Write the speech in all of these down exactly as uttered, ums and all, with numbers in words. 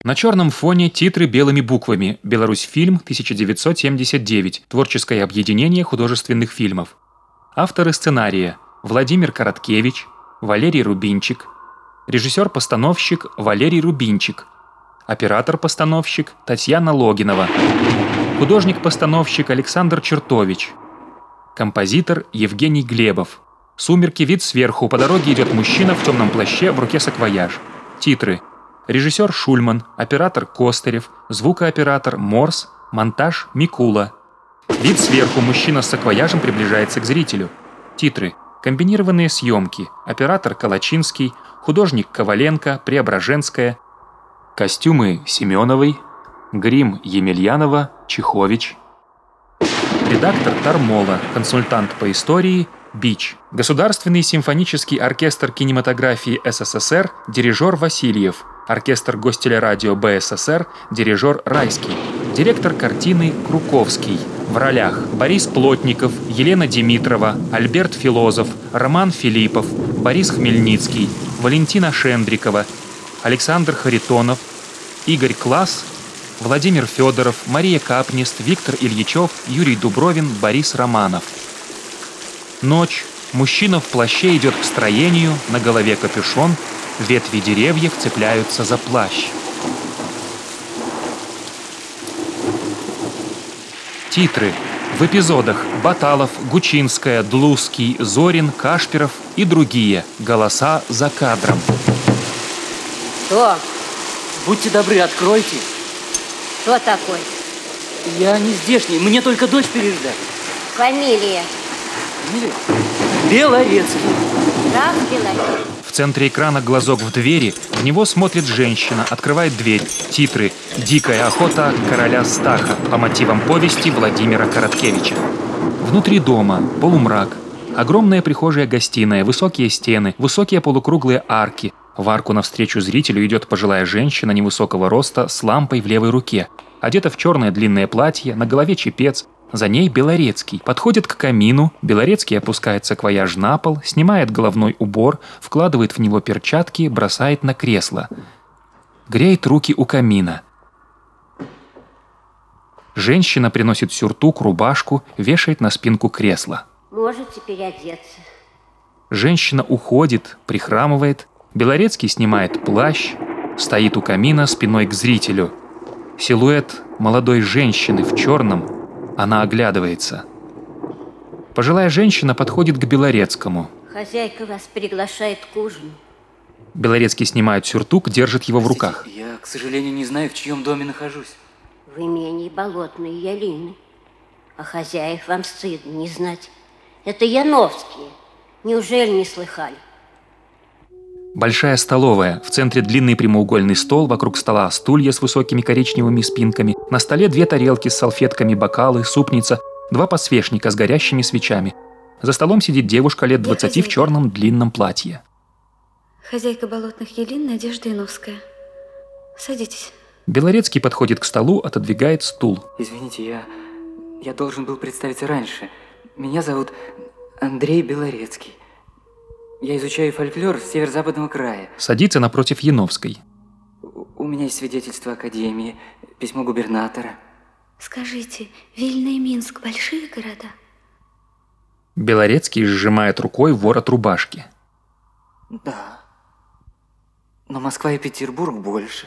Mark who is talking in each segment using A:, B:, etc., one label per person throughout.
A: На черном фоне титры белыми буквами «Беларусьфильм тысяча девятьсот семьдесят девять. Творческое объединение художественных фильмов». Авторы сценария – Владимир Короткевич, Валерий Рубинчик, режиссер-постановщик Валерий Рубинчик, оператор-постановщик Татьяна Логинова, художник-постановщик Александр Чертович, композитор Евгений Глебов. «Сумерки. Вид сверху. По дороге идет мужчина в темном плаще, в руке саквояж». Титры. Режиссер Шульман, оператор Костырев, звукооператор Морс, монтаж Микула. Вид сверху. Мужчина с саквояжем приближается к зрителю. Титры. Комбинированные съемки. Оператор Калачинский, художник Коваленко, Преображенская. Костюмы Семеновой, грим Емельянова, Чехович. Редактор Тармола, консультант по истории Бич. Государственный симфонический оркестр кинематографии СССР, дирижер Васильев. Оркестр Гостелерадио БССР, дирижер Райский. Директор картины Круковский. В ролях Борис Плотников, Елена Димитрова, Альберт Филозов, Роман Филиппов, Борис Хмельницкий, Валентина Шендрикова, Александр Харитонов, Игорь Класс, Владимир Федоров, Мария Капнист, Виктор Ильичев, Юрий Дубровин, Борис Романов. Ночь. Мужчина в плаще идет к строению, на голове капюшон, ветви деревьев цепляются за плащ. Титры. В эпизодах Баталов, Гучинская, Длузский, Зорин, Кашпиров и другие. Голоса за кадром.
B: Кто?
C: Будьте добры, откройте.
B: Кто такой?
C: Я не здешний, мне только дочь переждать.
B: Фамилия?
C: Фамилия? Белорецкий.
B: Граф Белорецкий.
A: В центре экрана глазок в двери, в него смотрит женщина, открывает дверь. Титры. «Дикая охота короля Стаха» по мотивам повести Владимира Короткевича. Внутри дома полумрак. Огромная прихожая-гостиная, высокие стены, высокие полукруглые арки. В арку навстречу зрителю идет пожилая женщина невысокого роста с лампой в левой руке. Одета в черное длинное платье, на голове чепец. За ней Белорецкий. Подходит к камину, Белорецкий опускает саквояж на пол, снимает головной убор, вкладывает в него перчатки, бросает на кресло. Греет руки у камина. Женщина приносит сюртук, рубашку, вешает на спинку кресла.
B: Можете переодеться.
A: Женщина уходит, прихрамывает. Белорецкий снимает плащ, стоит у камина спиной к зрителю. Силуэт молодой женщины в черном. Она оглядывается. Пожилая женщина подходит к Белорецкому.
B: Хозяйка вас приглашает к ужину.
A: Белорецкий снимает сюртук, держит его в руках.
C: Я, к сожалению, не знаю, в чьем доме нахожусь.
B: В имении Болотной Ялины. А хозяев вам стыдно не знать. Это Яновские. Неужели не слыхали?
A: Большая столовая. В центре длинный прямоугольный стол, вокруг стола стулья с высокими коричневыми спинками. На столе две тарелки с салфетками, бокалы, супница, два подсвечника с горящими свечами. За столом сидит девушка лет двадцати в черном длинном платье.
D: Хозяйка Болотных Елин Надежда Яновская. Садитесь.
A: Белорецкий подходит к столу, отодвигает стул.
C: Извините, я, я должен был представиться раньше. Меня зовут Андрей Белорецкий. Я изучаю фольклор с северо-западного края.
A: Садится напротив Яновской.
C: У меня есть свидетельство академии, письмо губернатора.
D: Скажите, Вильна и Минск большие города?
A: Белорецкий сжимает рукой ворот рубашки.
C: Да. Но Москва и Петербург больше.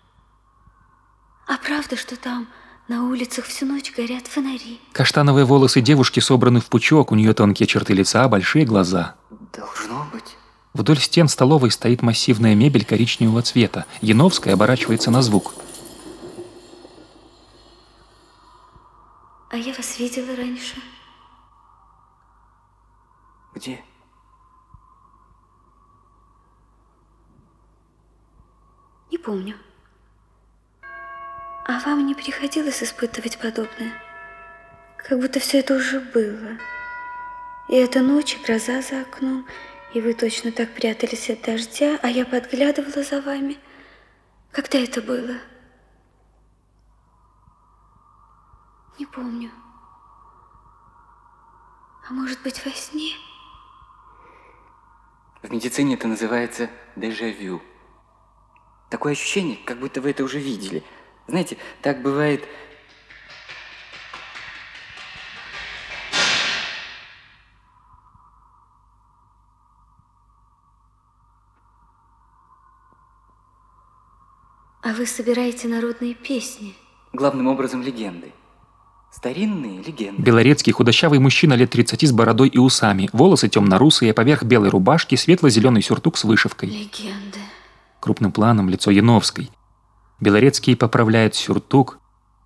D: А правда, что там на улицах всю ночь горят фонари?
A: Каштановые волосы девушки собраны в пучок, у нее тонкие черты лица, большие глаза.
C: Должно быть.
A: Вдоль стен столовой стоит массивная мебель коричневого цвета. Яновская оборачивается на звук.
D: А я вас видела раньше.
C: Где?
D: Не помню. А вам не приходилось испытывать подобное? Как будто все это уже было. И эта ночь, и гроза за окном, и вы точно так прятались от дождя, а я подглядывала за вами. Когда это было? Не помню. А может быть, во сне?
C: В медицине это называется дежавю. Такое ощущение, как будто вы это уже видели. Знаете, так бывает...
D: А вы собираете народные песни?
C: Главным образом легенды. Старинные легенды.
A: Белорецкий худощавый мужчина лет тридцати с бородой и усами, волосы темно-русые, поверх белой рубашки светло-зеленый сюртук с вышивкой.
D: Легенды.
A: Крупным планом лицо Яновской. Белорецкий поправляет сюртук.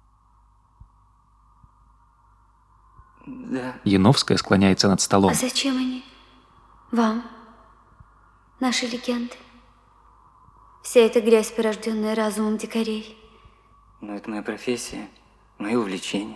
C: Да.
A: Яновская склоняется над столом.
D: А зачем они вам, наши легенды? Вся эта грязь, порожденная разумом дикарей.
C: Но это моя профессия, мое увлечение.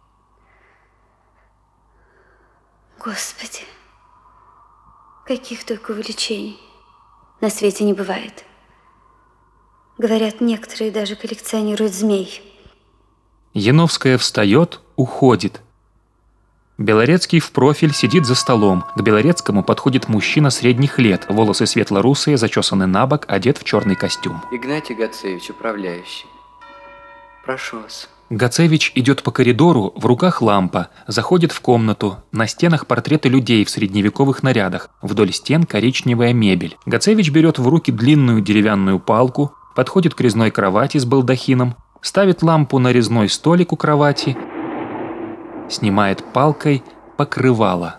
D: Господи, каких только увлечений на свете не бывает. Говорят, некоторые даже коллекционируют змей.
A: Яновская встает, уходит. Белорецкий в профиль сидит за столом. К Белорецкому подходит мужчина средних лет, волосы светло-русые, зачесаны на бок, одет в черный костюм.
E: Игнатий Гацевич, управляющий. Прошу вас.
A: Гацевич идет по коридору, в руках лампа, заходит в комнату. На стенах портреты людей в средневековых нарядах. Вдоль стен коричневая мебель. Гацевич берет в руки длинную деревянную палку, подходит к резной кровати с балдахином, ставит лампу на резной столик у кровати, снимает палкой покрывало.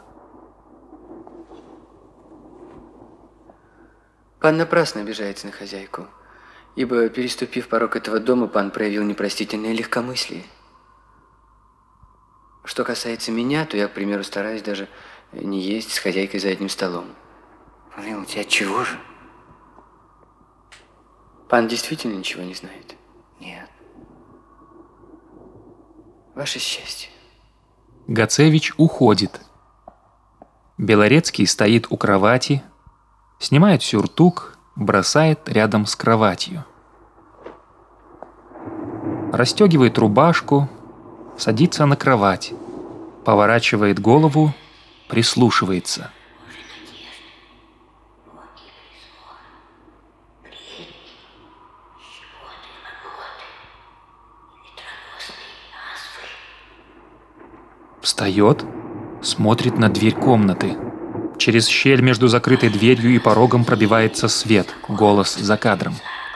E: Пан напрасно обижается на хозяйку, ибо, переступив порог этого дома, пан проявил непростительное легкомыслие. Что касается меня, то я, к примеру, стараюсь даже не есть с хозяйкой за одним столом.
C: Помилуйте, от чего же?
E: Пан действительно ничего не знает?
C: Нет.
E: Ваше счастье.
A: Гацевич уходит. Белорецкий стоит у кровати, снимает сюртук, бросает рядом с кроватью. Расстегивает рубашку, садится на кровать, поворачивает голову, прислушивается. Встает, смотрит на дверь комнаты. Через щель между закрытой дверью и порогом пробивается свет, голос за кадром.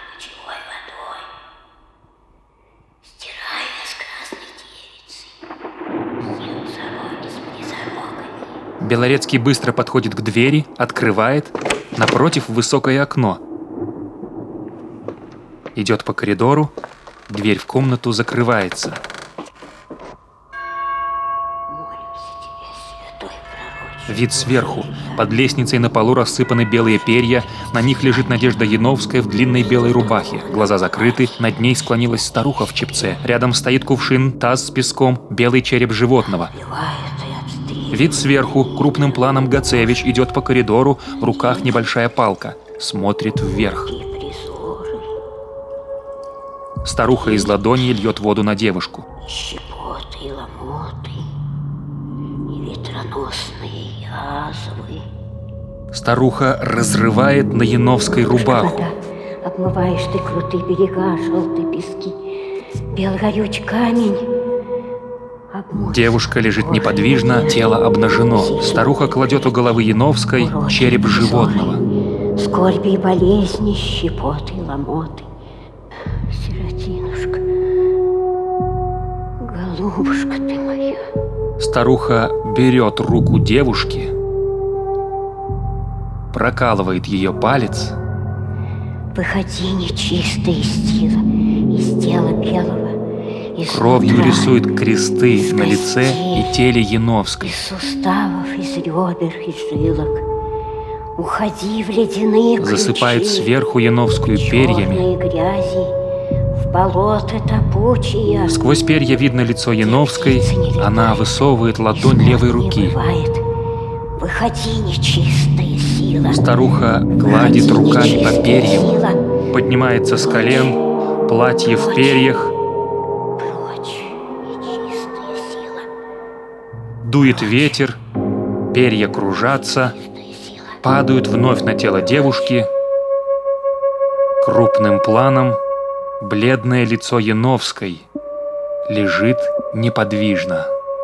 A: Белорецкий быстро подходит к двери, открывает, напротив высокое окно. Идет по коридору, дверь в комнату закрывается. Вид сверху. Под лестницей на полу рассыпаны белые перья, на них лежит Надежда Яновская в длинной белой рубахе. Глаза закрыты, над ней склонилась старуха в чепце. Рядом стоит кувшин, таз с песком, белый череп животного. Вид сверху. Крупным планом Гацевич идет по коридору, в руках небольшая палка. Смотрит вверх. Старуха из ладони льет воду на девушку.
B: Щепоты и ломоты, и ветроносные язвы.
A: Старуха разрывает на Яновской рубаху.
B: Вода, обмываешь ты крутые берега, желтые пески, бел горюч камень. Обмой
A: Девушка лежит неподвижно, тело обнажено. Старуха кладет у головы Яновской череп животного.
B: Скорби и болезни, щепоты и ломоты. Сиротинушка, голубушка ты моя.
A: Старуха берет руку девушки, прокалывает ее палец.
B: Выходи, нечистая из тела, из тела белого, из
A: Кровью
B: нутра,
A: рисует кресты
B: из
A: на лице
B: костей,
A: и теле Яновской.
B: из суставов, из ребер, из жилок. Уходи в ледяные ключи,
A: Засыпает сверху Яновскую
B: в
A: перьями.
B: черные грязи, в болото топучие.
A: Сквозь перья видно лицо Яновской, она высовывает ладонь левой руки.
B: Выходи, нечистая сила.
A: Старуха гладит
B: Выходи,
A: руками по
B: нечистая
A: перьям,
B: сила.
A: поднимается с колен, платье в перьях,
B: Прочь, нечистая сила.
A: дует ветер, перья кружатся, падают вновь на тело девушки. Крупным планом бледное лицо Яновской лежит неподвижно.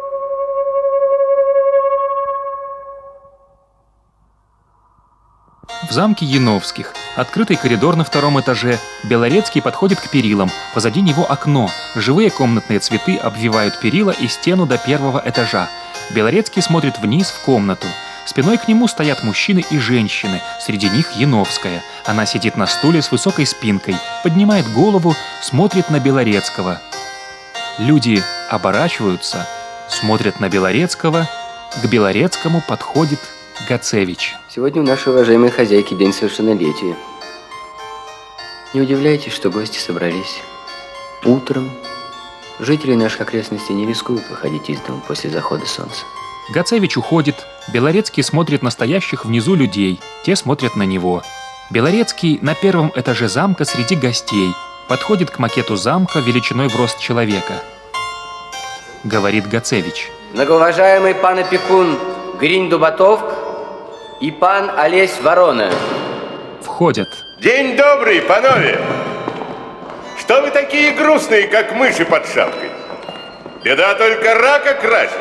A: В замке Яновских открытый коридор на втором этаже. Белорецкий подходит к перилам. Позади него окно. Живые комнатные цветы обвивают перила и стену до первого этажа. Белорецкий смотрит вниз в комнату. Спиной к нему стоят мужчины и женщины. Среди них Яновская. Она сидит на стуле с высокой спинкой, поднимает голову, смотрит на Белорецкого. Люди оборачиваются, смотрят на Белорецкого. К Белорецкому подходит Гацевич.
E: Сегодня у нашей уважаемой хозяйки день совершеннолетия. Не удивляйтесь, что гости собрались утром. Жители наших окрестностей не рискуют выходить из дома после захода солнца.
A: Гацевич уходит. Белорецкий смотрит на стоящих внизу людей. Те смотрят на него. Белорецкий на первом этаже замка среди гостей. Подходит к макету замка величиной в рост человека. Говорит Гацевич.
E: Многоуважаемый пан опекун Гринь Дубатовк и пан Олесь Ворона.
A: Входят.
F: День добрый, панове! Что вы такие грустные, как мыши под шапкой? Беда только рака красит.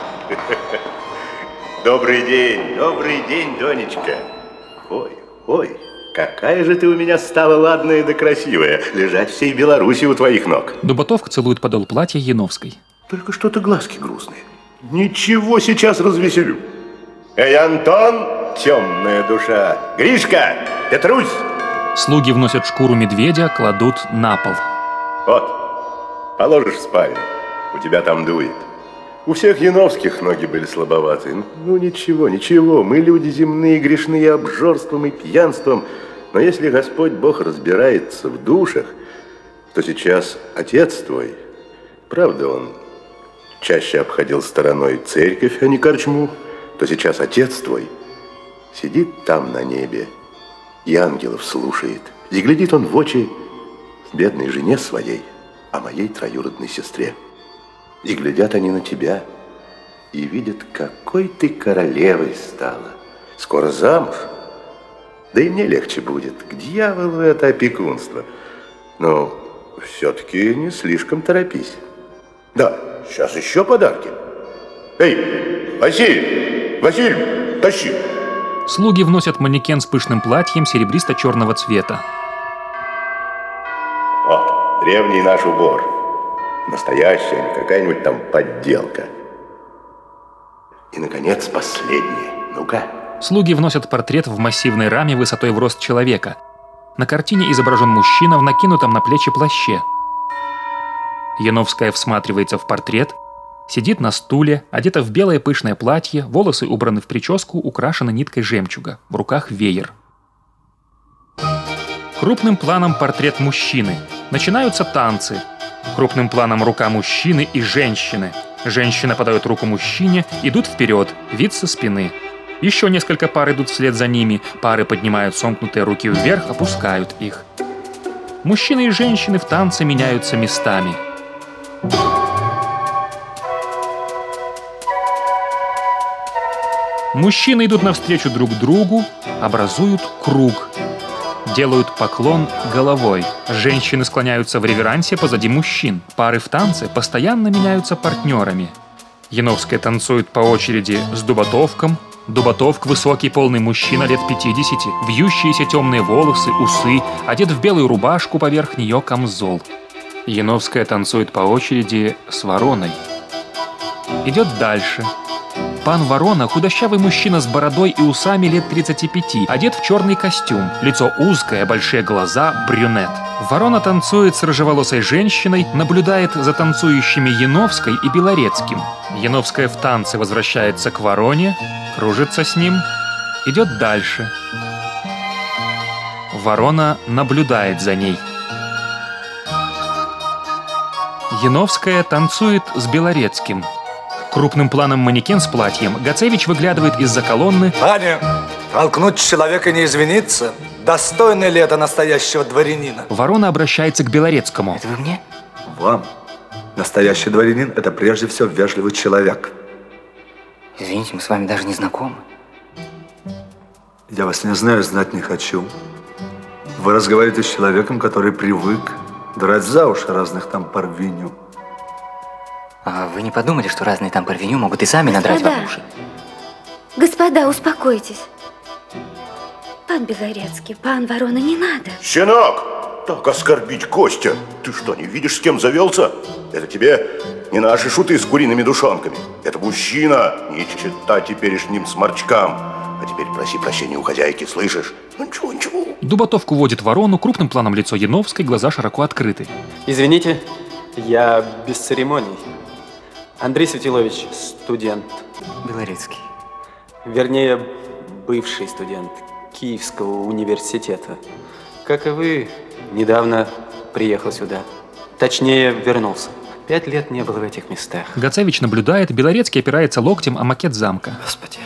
F: Добрый день, добрый день, Донечка. Ой, ой, какая же ты у меня стала ладная да красивая. Лежать всей Беларуси у твоих ног.
A: Дубатовка целует подол платья Яновской.
F: Только что-то глазки грустные. Ничего, сейчас развеселю. Эй, Антон, темная душа. Гришка, Петрусь.
A: Слуги вносят шкуру медведя, кладут на пол.
F: Вот, положишь в спальню, у тебя там дует. У всех Яновских ноги были слабоваты. Ну ничего, ничего, мы люди земные, грешные обжорством и пьянством. Но если Господь Бог разбирается в душах, то сейчас отец твой, правда, он чаще обходил стороной церковь, а не корчму, то сейчас отец твой сидит там на небе и ангелов слушает. И глядит он в очи бедной жене своей, а моей троюродной сестре. И глядят они на тебя и видят, какой ты королевой стала. Скоро замуж, да и мне легче будет. К дьяволу это опекунство. Но все-таки не слишком торопись. Да, сейчас еще подарки. Эй, Василий, Василий, тащи.
A: Слуги вносят манекен с пышным платьем серебристо-черного цвета.
F: Вот, древний наш убор. Настоящая, не какая-нибудь там подделка. И, наконец, последнее. Ну-ка.
A: Слуги вносят портрет в массивной раме высотой в рост человека. На картине изображен мужчина в накинутом на плечи плаще. Яновская всматривается в портрет, сидит на стуле, одета в белое пышное платье, волосы убраны в прическу, украшены ниткой жемчуга, в руках веер. Крупным планом портрет мужчины. Начинаются танцы. Крупным планом рука мужчины и женщины. Женщина подает руку мужчине, идут вперед, вид со спины. Еще несколько пар идут вслед за ними. Пары поднимают сомкнутые руки вверх, опускают их. Мужчины и женщины в танце меняются местами. Мужчины идут навстречу друг другу, образуют круг. Делают поклон головой. Женщины склоняются в реверансе позади мужчин. Пары в танце постоянно меняются партнерами. Яновская танцует по очереди с Дубатовком. Дубатовк – высокий полный мужчина лет пятидесяти, вьющиеся темные волосы, усы, одет в белую рубашку, поверх нее камзол. Яновская танцует по очереди с Вороной. Идет дальше. Пан Ворона – худощавый мужчина с бородой и усами лет тридцати пяти, одет в черный костюм, лицо узкое, большие глаза, брюнет. Ворона танцует с рыжеволосой женщиной, наблюдает за танцующими Яновской и Белорецким. Яновская в танце возвращается к Вороне, кружится с ним, идет дальше. Ворона наблюдает за ней. Яновская танцует с Белорецким. Крупным планом манекен с платьем. Гацевич выглядывает из-за колонны.
G: Пане, толкнуть человека не извиниться. Достойно ли это настоящего дворянина?
A: Ворона обращается к Белорецкому.
E: Это вы мне?
G: Вам. Настоящий дворянин – это прежде всего вежливый человек.
E: Извините, мы с вами даже не знакомы.
G: Я вас не знаю, знать не хочу. Вы разговариваете с человеком, который привык драть за уши разных там парвеню.
C: А вы не подумали, что разные там парвеню могут и сами надрать вам уши?
D: Господа, успокойтесь. Пан Белорецкий, пан Ворона, не надо.
F: Щенок! Так оскорбить Костя! Ты что, не видишь, с кем завелся? Это тебе не наши шуты с куриными душонками. Это мужчина, не чита теперешним сморчкам. А теперь проси прощения у хозяйки, слышишь? Ну ничего, ничего.
A: Дубатовку водит Ворону, крупным планом лицо Яновской, глаза широко открыты.
H: Извините, я без церемоний. Андрей Светилович, студент.
C: Белорецкий.
H: Вернее, бывший студент Киевского университета. Как и вы, недавно приехал сюда. Точнее, вернулся. Пять лет не был в этих местах.
A: Гацевич наблюдает, Белорецкий опирается локтем о макет замка.
H: Господи,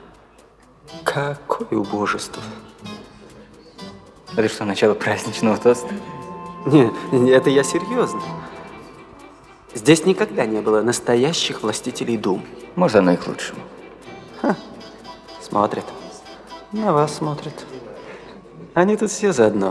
H: какое убожество.
C: Это что, начало праздничного тоста?
H: Не, это я серьезно. Здесь никогда не было настоящих властителей дум.
C: Может, оно и к лучшему.
H: Ха. Смотрят. На вас смотрят. Они тут все заодно.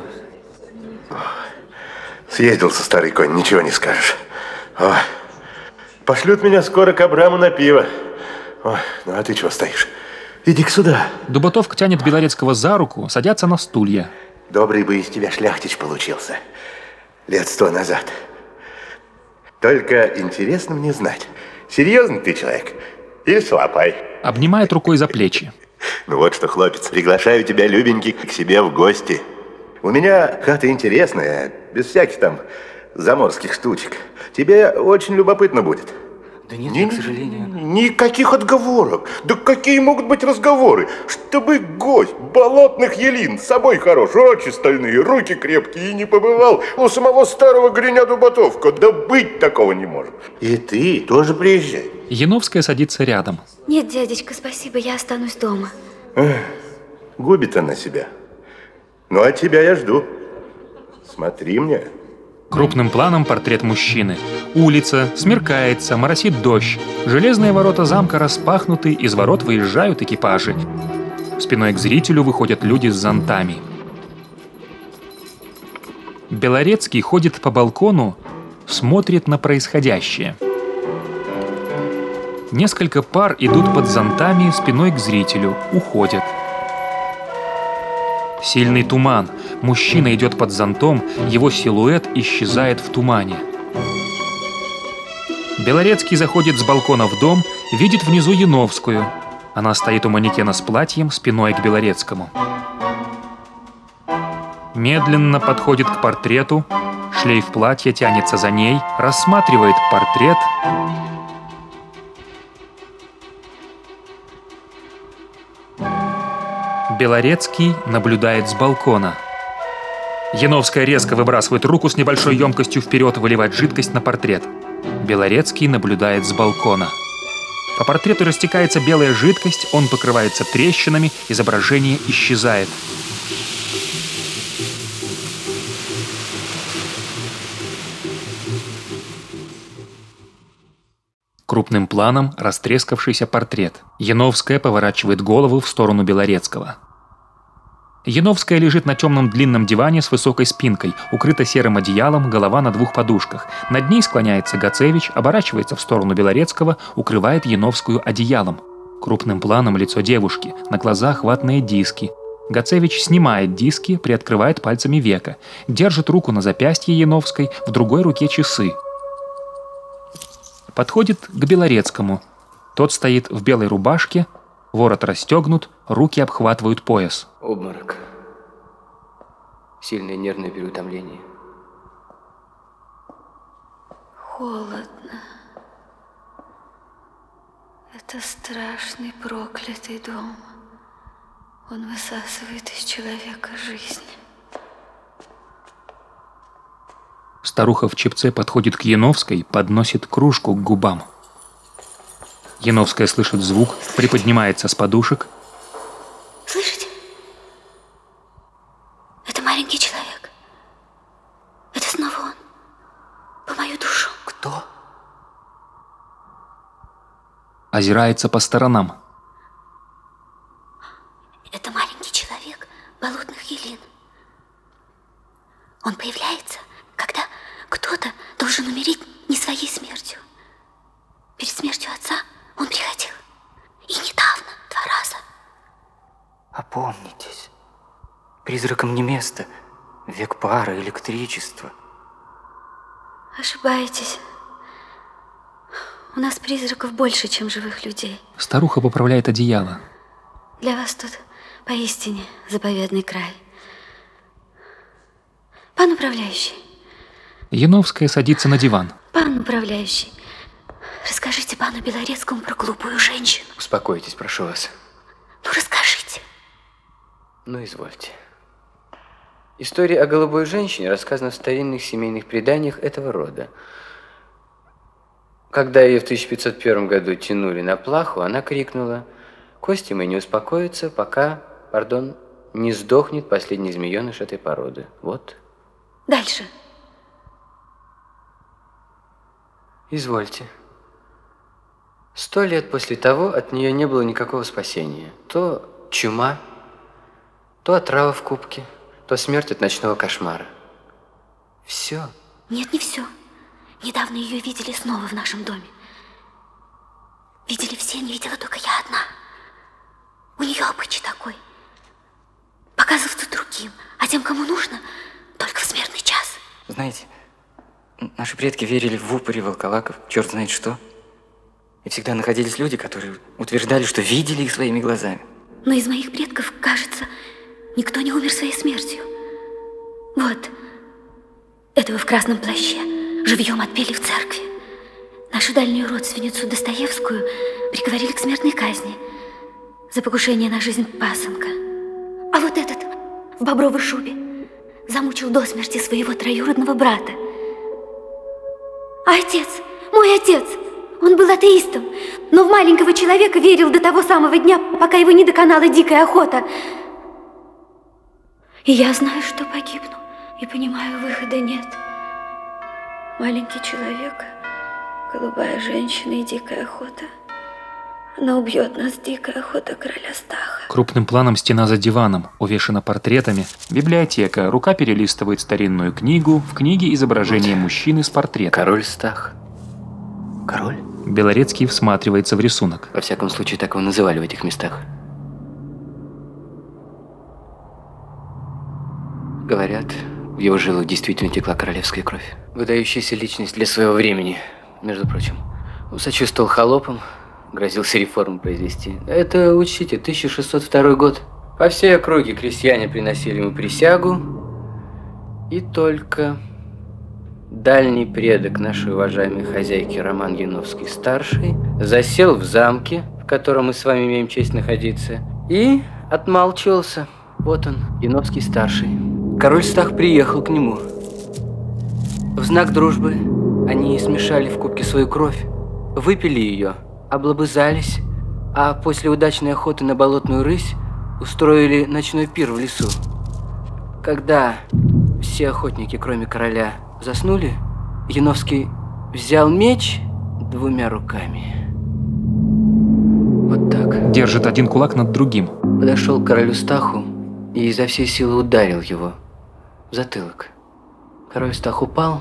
F: Съездился старый конь, ничего не скажешь. Ой. Пошлют меня скоро к Абраму на пиво. Ой, ну а ты чего стоишь? Иди-ка сюда.
A: Дубатовка тянет Белорецкого за руку, садятся на стулья.
F: Добрый бы из тебя шляхтич получился. Лет сто назад. Только интересно мне знать, серьезный ты человек или шалопай?
A: Обнимает рукой за плечи.
F: Ну вот что, хлопец, приглашаю тебя, любенький, к себе в гости. У меня хата интересная, без всяких там заморских штучек. Тебе очень любопытно будет.
C: Да нет,
F: Ни,
C: к сожалению.
F: Никаких отговорок. Да какие могут быть разговоры? Чтобы гость болотных елин, с собой хорош, очи стальные, руки крепкие и не побывал у самого старого Гриня Дубатовка. Да быть такого не может. И ты тоже приезжай.
A: Яновская садится рядом.
D: Нет, дядечка, спасибо, я останусь дома.
F: Эх, губит она себя. Ну, а тебя я жду. Смотри мне.
A: Крупным планом портрет мужчины. Улица, смеркается, моросит дождь. Железные ворота замка распахнуты, из ворот выезжают экипажи. Спиной к зрителю выходят люди с зонтами. Белорецкий ходит по балкону, смотрит на происходящее. Несколько пар идут под зонтами, спиной к зрителю, уходят. Сильный туман. Мужчина идет под зонтом, его силуэт исчезает в тумане. Белорецкий заходит с балкона в дом, видит внизу Яновскую. Она стоит у манекена с платьем, спиной к Белорецкому. Медленно подходит к портрету, шлейф платья тянется за ней, рассматривает портрет. Белорецкий наблюдает с балкона. Яновская резко выбрасывает руку с небольшой емкостью вперед, выливает жидкость на портрет. Белорецкий наблюдает с балкона. По портрету растекается белая жидкость, он покрывается трещинами, изображение исчезает. Крупным планом растрескавшийся портрет. Яновская поворачивает голову в сторону Белорецкого. Яновская лежит на темном длинном диване с высокой спинкой, укрыта серым одеялом, голова на двух подушках. Над ней склоняется Гацевич, оборачивается в сторону Белорецкого, укрывает Яновскую одеялом. Крупным планом лицо девушки, на глазах ватные диски. Гацевич снимает диски, приоткрывает пальцами века, держит руку на запястье Яновской, в другой руке часы. Подходит к Белорецкому. Тот стоит в белой рубашке, ворот расстегнут, руки обхватывают пояс.
E: Обморок. Сильное нервное переутомление.
D: Холодно. Это страшный проклятый дом. Он высасывает из человека жизнь.
A: Старуха в чепце подходит к Яновской, подносит кружку к губам. Яновская слышит звук, приподнимается с подушек.
D: Слышите? Это маленький человек. Это снова он. По мою душу.
H: Кто?
A: Озирается по сторонам.
D: Это маленький человек болотных елин. должен умереть не своей смертью. Перед смертью отца он приходил. И недавно, два раза.
C: Опомнитесь. Призракам не место. Век пара, электричество.
D: Ошибаетесь. У нас призраков больше, чем живых людей.
A: Старуха поправляет одеяло.
D: Для вас тут поистине заповедный край. Пан управляющий.
A: Яновская садится на диван.
D: Пан управляющий, расскажите пану Белорецкому про глупую женщину.
E: Успокойтесь, прошу вас.
D: Ну, расскажите.
E: Ну, извольте. История о голубой женщине рассказана в старинных семейных преданиях этого рода. Когда ее в тысяча пятьсот первом году тянули на плаху, она крикнула: «Кости мои не успокоятся, пока, пардон, не сдохнет последний змееныш этой породы». Вот.
D: Дальше.
E: Извольте. Сто лет после того от нее не было никакого спасения. То чума, то отрава в кубке, то смерть от ночного кошмара. Все.
D: Нет, не все. Недавно ее видели снова в нашем доме. Видели все, не видела только я одна. У нее обычай такой. Показываться другим, а тем, кому нужно, только в смертный час.
C: Знаете, наши предки верили в упыри, волколаков, черт знает что. И всегда находились люди, которые утверждали, что видели их своими глазами.
D: Но из моих предков, кажется, никто не умер своей смертью. Вот, этого в красном плаще живьем отпели в церкви. Нашу дальнюю родственницу Достоевскую приговорили к смертной казни за покушение на жизнь пасынка. А вот этот в бобровой шубе замучил до смерти своего троюродного брата. А отец, мой отец, он был атеистом, но в маленького человека верил до того самого дня, пока его не доконала дикая охота. И я знаю, что погибну, и понимаю, выхода нет. Маленький человек, голубая женщина и дикая охота. Она убьет нас, дикая охота короля Стаха.
A: Крупным планом стена за диваном, увешана портретами. Библиотека. Рука перелистывает старинную книгу. В книге изображение вот мужчины с портретом.
E: Король Стах. Король?
A: Белорецкий всматривается в рисунок.
E: Во всяком случае, так его называли в этих местах. Говорят, в его жилах действительно текла королевская кровь. Выдающаяся личность для своего времени, между прочим. Сочувствовал холопам, грозился реформу произвести. Это, учтите, тысяча шестьсот второй год. По всей округе крестьяне приносили ему присягу. И только дальний предок нашей уважаемой хозяйки Роман Яновский-старший засел в замке, в котором мы с вами имеем честь находиться, и отмалчивался. Вот он, Яновский-старший. Король Стах приехал к нему. В знак дружбы они смешали в кубке свою кровь, выпили ее, облобызались, а после удачной охоты на болотную рысь устроили ночной пир в лесу. Когда все охотники, кроме короля, заснули, Яновский взял меч двумя руками. Вот так.
A: Держит один кулак над другим.
E: Подошел к королю Стаху и изо всей силы ударил его в затылок. Король Стах упал.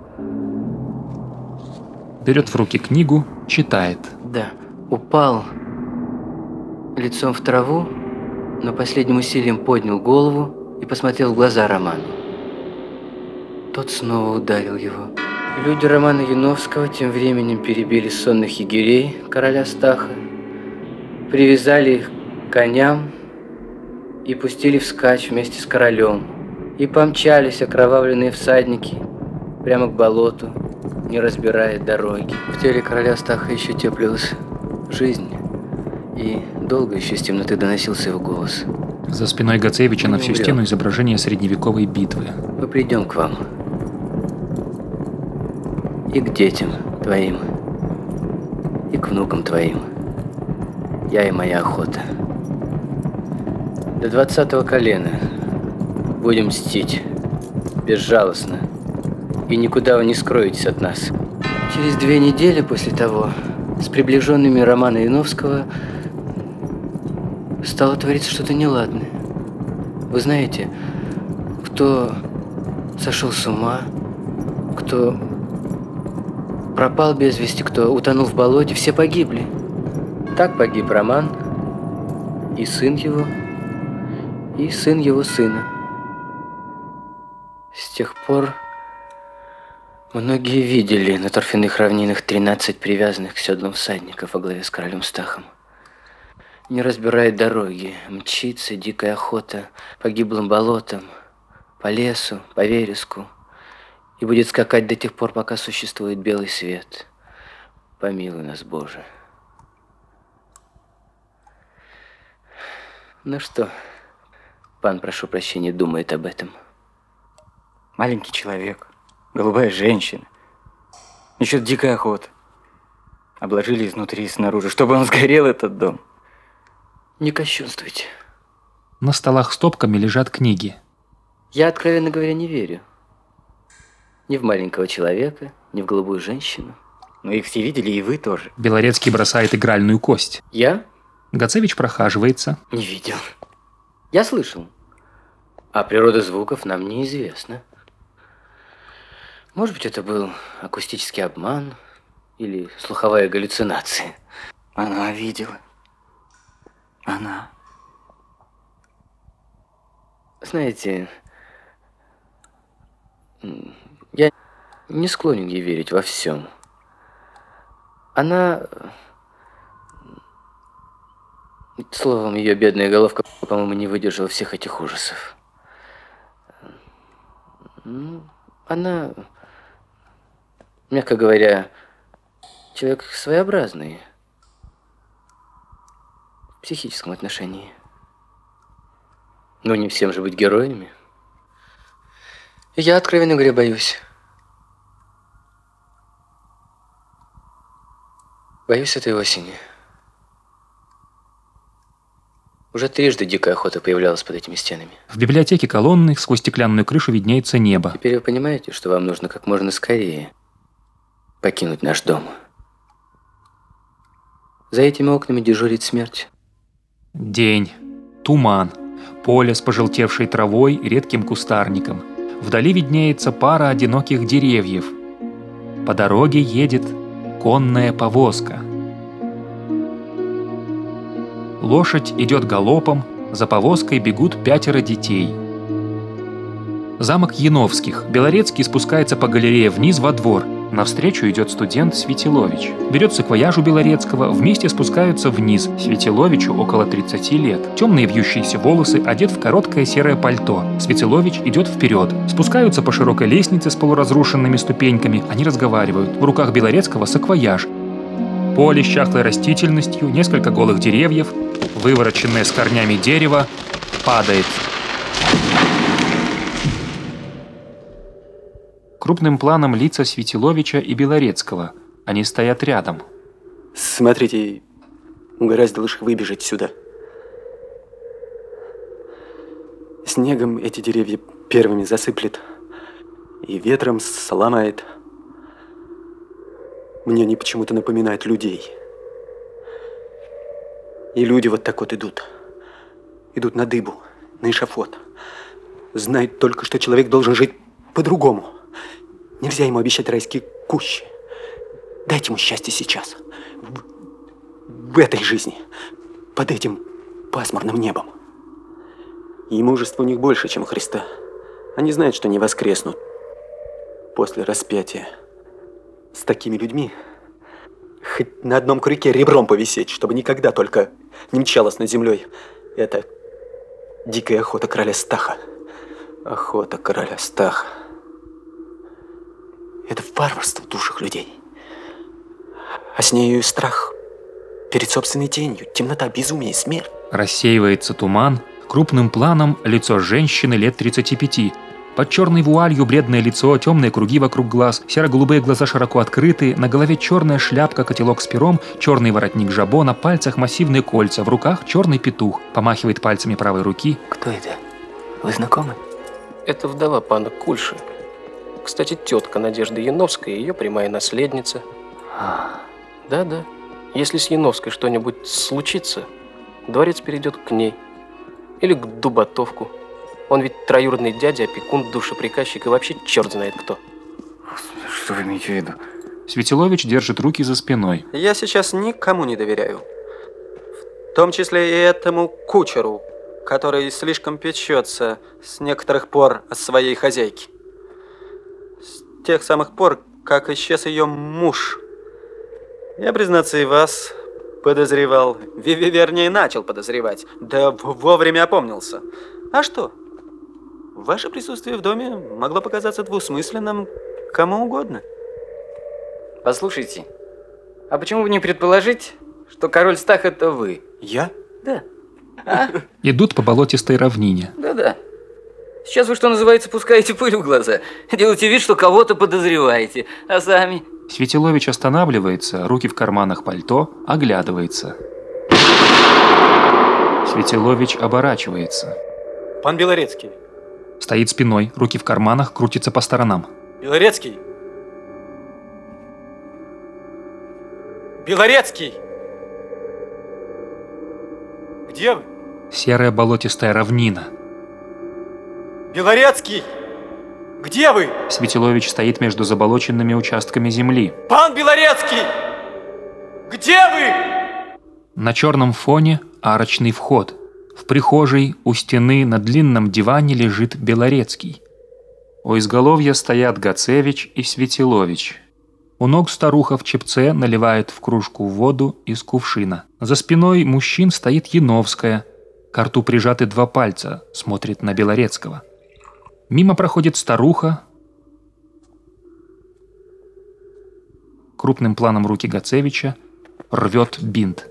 A: Берет в руки книгу, читает.
E: Да, упал лицом в траву, но последним усилием поднял голову и посмотрел в глаза Роману. Тот снова ударил его. Люди Романа Яновского тем временем перебили сонных егерей короля Стаха, привязали их к коням и пустили вскачь вместе с королем. И помчались окровавленные всадники прямо к болоту, не разбирая дороги. В теле короля Стаха еще теплилась жизнь, и долго еще с темноты доносился его голос.
A: За спиной Гацевича на всю стену изображение средневековой битвы.
E: Мы придем к вам. И к детям твоим, и к внукам твоим. Я и моя охота. До двадцатого колена будем мстить безжалостно, и никуда вы не скроетесь от нас. Через две недели после того с приближенными Романа Яновского стало твориться что-то неладное. Вы знаете, кто сошел с ума, кто пропал без вести, кто утонул в болоте, все погибли. Так погиб Роман, и сын его, и сын его сына. С тех пор многие видели на торфяных равнинах тринадцать привязанных к седлам всадников во главе с королем Стахом. Не разбирает дороги, мчится дикая охота по гиблым болотам, по лесу, по вереску, и будет скакать до тех пор, пока существует белый свет. Помилуй нас, Боже. Ну что, пан, прошу прощения, думает об этом?
C: Маленький человек, голубая женщина, еще дикая охота. Обложили изнутри и снаружи, чтобы он сгорел, этот дом.
E: Не кощунствуйте.
A: На столах стопками лежат книги.
E: Я, откровенно говоря, не верю. Ни в маленького человека, ни в голубую женщину.
C: Но их все видели, и вы тоже.
A: Белорецкий бросает игральную кость.
E: Я?
A: Гацевич прохаживается.
E: Не видел. Я слышал. А природа звуков нам неизвестна. Может быть, это был акустический обман или слуховая галлюцинация.
C: Она видела. Она.
E: Знаете, я не склонен ей верить во всем. Она... Словом, ее бедная головка, по-моему, не выдержала всех этих ужасов. Ну, она, мягко говоря, человек своеобразный в психическом отношении. Но не всем же быть героями. Я, откровенно говоря, боюсь. Боюсь этой осени. Уже трижды дикая охота появлялась под этими стенами.
A: В библиотеке колонны сквозь стеклянную крышу виднеется небо.
E: Теперь вы понимаете, что вам нужно как можно скорее покинуть наш дом. За этими окнами дежурит смерть.
A: День. Туман. Поле с пожелтевшей травой и редким кустарником. Вдали виднеется пара одиноких деревьев. По дороге едет конная повозка. Лошадь идет галопом, за повозкой бегут пятеро детей. Замок Яновских. Белорецкий спускается по галерее вниз во двор. Навстречу идет студент Светилович. Берет саквояж у Белорецкого, вместе спускаются вниз. Светиловичу около тридцати лет. Темные вьющиеся волосы, одет в короткое серое пальто. Светилович идет вперед. Спускаются по широкой лестнице с полуразрушенными ступеньками. Они разговаривают. В руках Белорецкого саквояж. Поле с чахлой растительностью, несколько голых деревьев, вывороченное с корнями дерево, падает. Крупным планом лица Светиловича и Белорецкого. Они стоят рядом.
H: Смотрите, угораздило ж выбежать сюда. Снегом эти деревья первыми засыплет, и ветром сломает. Мне они почему-то напоминают людей. И люди вот так вот идут. Идут на дыбу, на эшафот. Знают только, что человек должен жить по-другому. Нельзя ему обещать райские кущи. Дайте ему счастье сейчас. В, в этой жизни. Под этим пасмурным небом. И мужества у них больше, чем у Христа. Они знают, что не воскреснут после распятия. С такими людьми хоть на одном крюке ребром повисеть, чтобы никогда только не мчалась над землей. Это дикая охота короля Стаха. Охота короля Стаха. Это варварство в душах людей. А с нею и страх перед собственной тенью, темнота, безумие и смерть.
A: Рассеивается туман. Крупным планом лицо женщины лет тридцати пяти. Под черной вуалью бледное лицо, темные круги вокруг глаз, серо-голубые глаза широко открыты, на голове черная шляпка, котелок с пером, черный воротник жабо, на пальцах массивные кольца, в руках черный петух, помахивает пальцами правой руки.
E: Кто это? Вы знакомы?
I: Это вдова пана Кульши. Кстати, тетка Надежда Яновская, ее прямая наследница.
E: А.
I: Да-да. Если с Яновской что-нибудь случится, дворец перейдет к ней. Или к Дубатовку. Он ведь троюродный дядя, опекун, душеприказчик и вообще черт знает кто.
C: Что вы имеете в виду?
A: Светилович держит руки за спиной.
H: Я сейчас никому не доверяю. В том числе и этому кучеру, который слишком печется с некоторых пор о своей хозяйке. С тех самых пор, как исчез ее муж. Я, признаться, и вас подозревал. Вернее, начал подозревать. Да вовремя опомнился. А что? Ваше присутствие в доме могло показаться двусмысленным кому угодно.
C: Послушайте, а почему бы не предположить, что король Стах это вы?
H: Я?
C: Да. А?
A: Идут по болотистой равнине.
C: Да-да. Сейчас вы, что называется, пускаете пыль в глаза. Делаете вид, что кого-то подозреваете, а сами...
A: Светилович останавливается, руки в карманах пальто, оглядывается. Светилович оборачивается.
H: Пан Белорецкий.
A: Стоит спиной, руки в карманах, крутится по сторонам.
H: Белорецкий! Белорецкий! Где вы?
A: Серая болотистая равнина.
H: Белорецкий! Где вы?
A: Светилович стоит между заболоченными участками земли.
H: Пан Белорецкий! Где вы?
A: На черном фоне арочный вход. В прихожей у стены на длинном диване лежит Белорецкий. У изголовья стоят Гацевич и Светилович. У ног старуха в чепце наливает в кружку воду из кувшина. За спиной мужчин стоит Яновская. К рту прижаты два пальца, смотрит на Белорецкого. Мимо проходит старуха. Крупным планом руки Гацевича рвет бинт.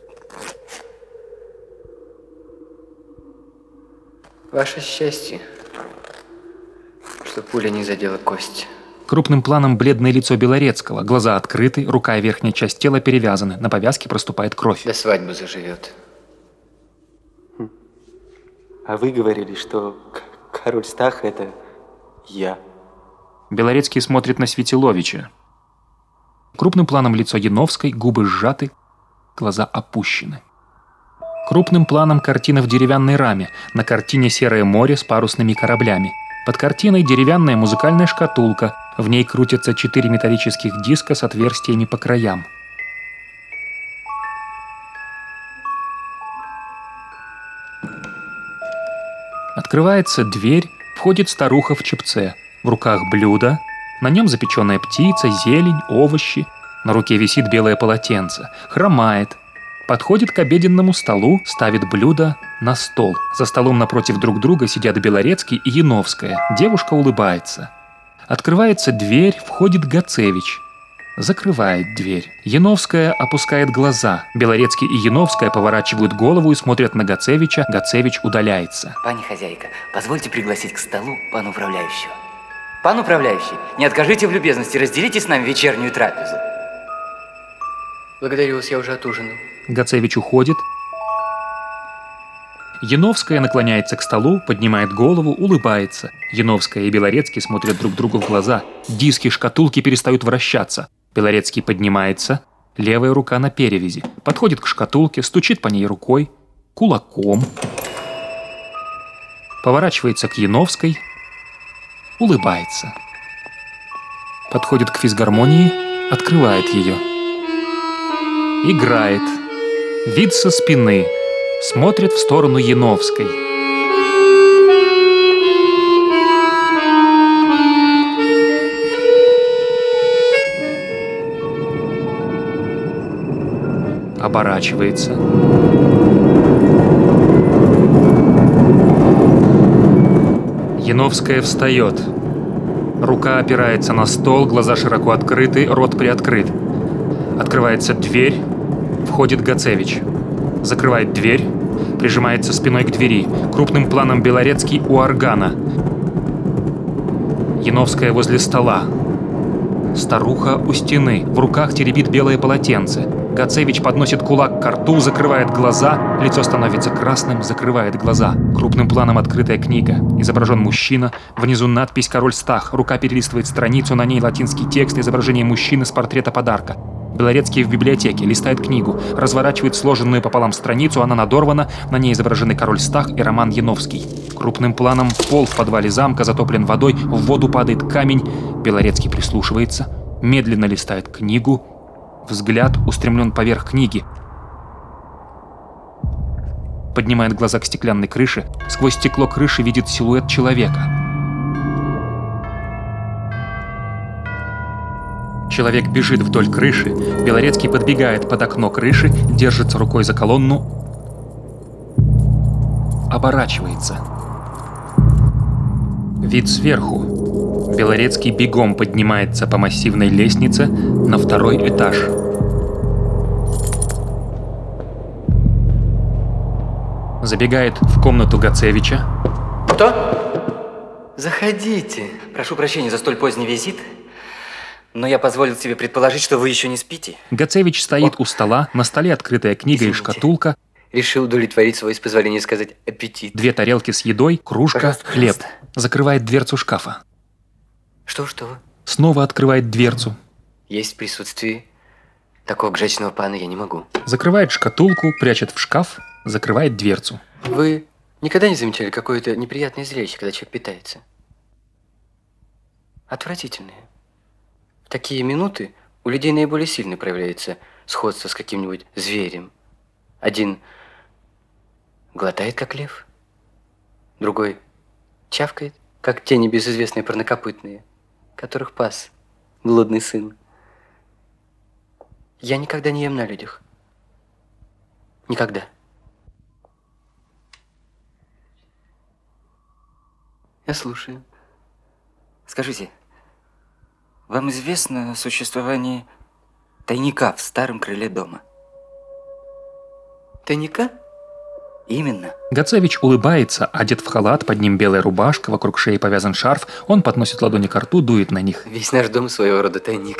E: Ваше счастье, что пуля не задела кость.
A: Крупным планом бледное лицо Белорецкого, глаза открыты, рука и верхняя часть тела перевязаны, на повязке проступает кровь.
E: До свадьбы заживет.
H: А вы говорили, что король Стах это я.
A: Белорецкий смотрит на Светиловича. Крупным планом лицо Яновской, губы сжаты, глаза опущены. Крупным планом картина в деревянной раме. На картине серое море с парусными кораблями. Под картиной деревянная музыкальная шкатулка. В ней крутятся четыре металлических диска с отверстиями по краям. Открывается дверь, входит старуха в чепце. В руках блюдо, на нем запеченная птица, зелень, овощи. На руке висит белое полотенце, хромает. Подходит к обеденному столу, ставит блюдо на стол. За столом напротив друг друга сидят Белорецкий и Яновская. Девушка улыбается. Открывается дверь, входит Гацевич. Закрывает дверь. Яновская опускает глаза. Белорецкий и Яновская поворачивают голову и смотрят на Гацевича. Гацевич удаляется.
C: Пани хозяйка, позвольте пригласить к столу пана управляющего. Пан управляющий, не откажите в любезности, разделите с нами вечернюю трапезу.
E: Благодарю вас, я уже отужинал.
A: Гацевич уходит. Яновская наклоняется к столу, поднимает голову, улыбается. Яновская и Белорецкий смотрят друг другу в глаза. Диски шкатулки перестают вращаться. Белорецкий поднимается, левая рука на перевязи. Подходит к шкатулке, стучит по ней рукой, кулаком. Поворачивается к Яновской, улыбается. Подходит к физгармонии, открывает ее. Играет. Вид со спины. Смотрит в сторону Яновской. Оборачивается. Яновская встает. Рука опирается на стол, глаза широко открыты, рот приоткрыт. Открывается дверь, входит Гацевич. Закрывает дверь, прижимается спиной к двери. Крупным планом Белорецкий у органа. Яновская возле стола. Старуха у стены, в руках теребит белое полотенце. Гацевич подносит кулак к рту, закрывает глаза, лицо становится красным, закрывает глаза. Крупным планом открытая книга. Изображен мужчина, внизу надпись «Король Стах». Рука перелистывает страницу, на ней латинский текст, изображение мужчины с портрета подарка. Белорецкий в библиотеке, листает книгу, разворачивает сложенную пополам страницу, она надорвана, на ней изображены король Стах и Роман Яновский. Крупным планом пол в подвале замка затоплен водой, в воду падает камень. Белорецкий прислушивается. медленно листает книгу, взгляд устремлен поверх книги. Поднимает глаза к стеклянной крыше, сквозь стекло крыши видит силуэт человека. Человек бежит вдоль крыши, Белорецкий подбегает под окно крыши, держится рукой за колонну, оборачивается. Вид сверху. Белорецкий бегом поднимается по массивной лестнице на второй этаж. Забегает в комнату Гацевича.
C: Кто? Заходите. Прошу прощения за столь поздний визит, но я позволил себе предположить, что вы еще не спите.
A: Гацевич стоит
C: О.
A: у стола, на столе открытая книга
C: Извините.
A: и шкатулка.
E: Решил удовлетворить свой, с позволения сказать, аппетит.
A: Две тарелки с едой, кружка,
C: Пожалуйста,
A: хлеб.
C: пожалуйста.
A: Закрывает дверцу шкафа.
C: Что, что вы?
A: Снова открывает дверцу.
E: Есть в присутствии такого гжечного пана я не могу.
A: Закрывает шкатулку, прячет в шкаф, закрывает дверцу.
E: Вы никогда не замечали какое-то неприятное зрелище, когда человек питается? Отвратительное. В такие минуты у людей наиболее сильно проявляется сходство с каким-нибудь зверем. Один глотает, как лев, другой чавкает, как те небезызвестные парнокопытные, которых пас блудный сын. Я никогда не ем на людях. Никогда. Я слушаю.
C: Скажите, вам известно о существовании тайника в старом крыле дома?
E: Тайника?
C: Именно.
A: Гацевич улыбается, одет в халат, под ним белая рубашка, вокруг шеи повязан шарф, он подносит ладони к рту, дует на них.
E: Весь наш дом своего рода тайник.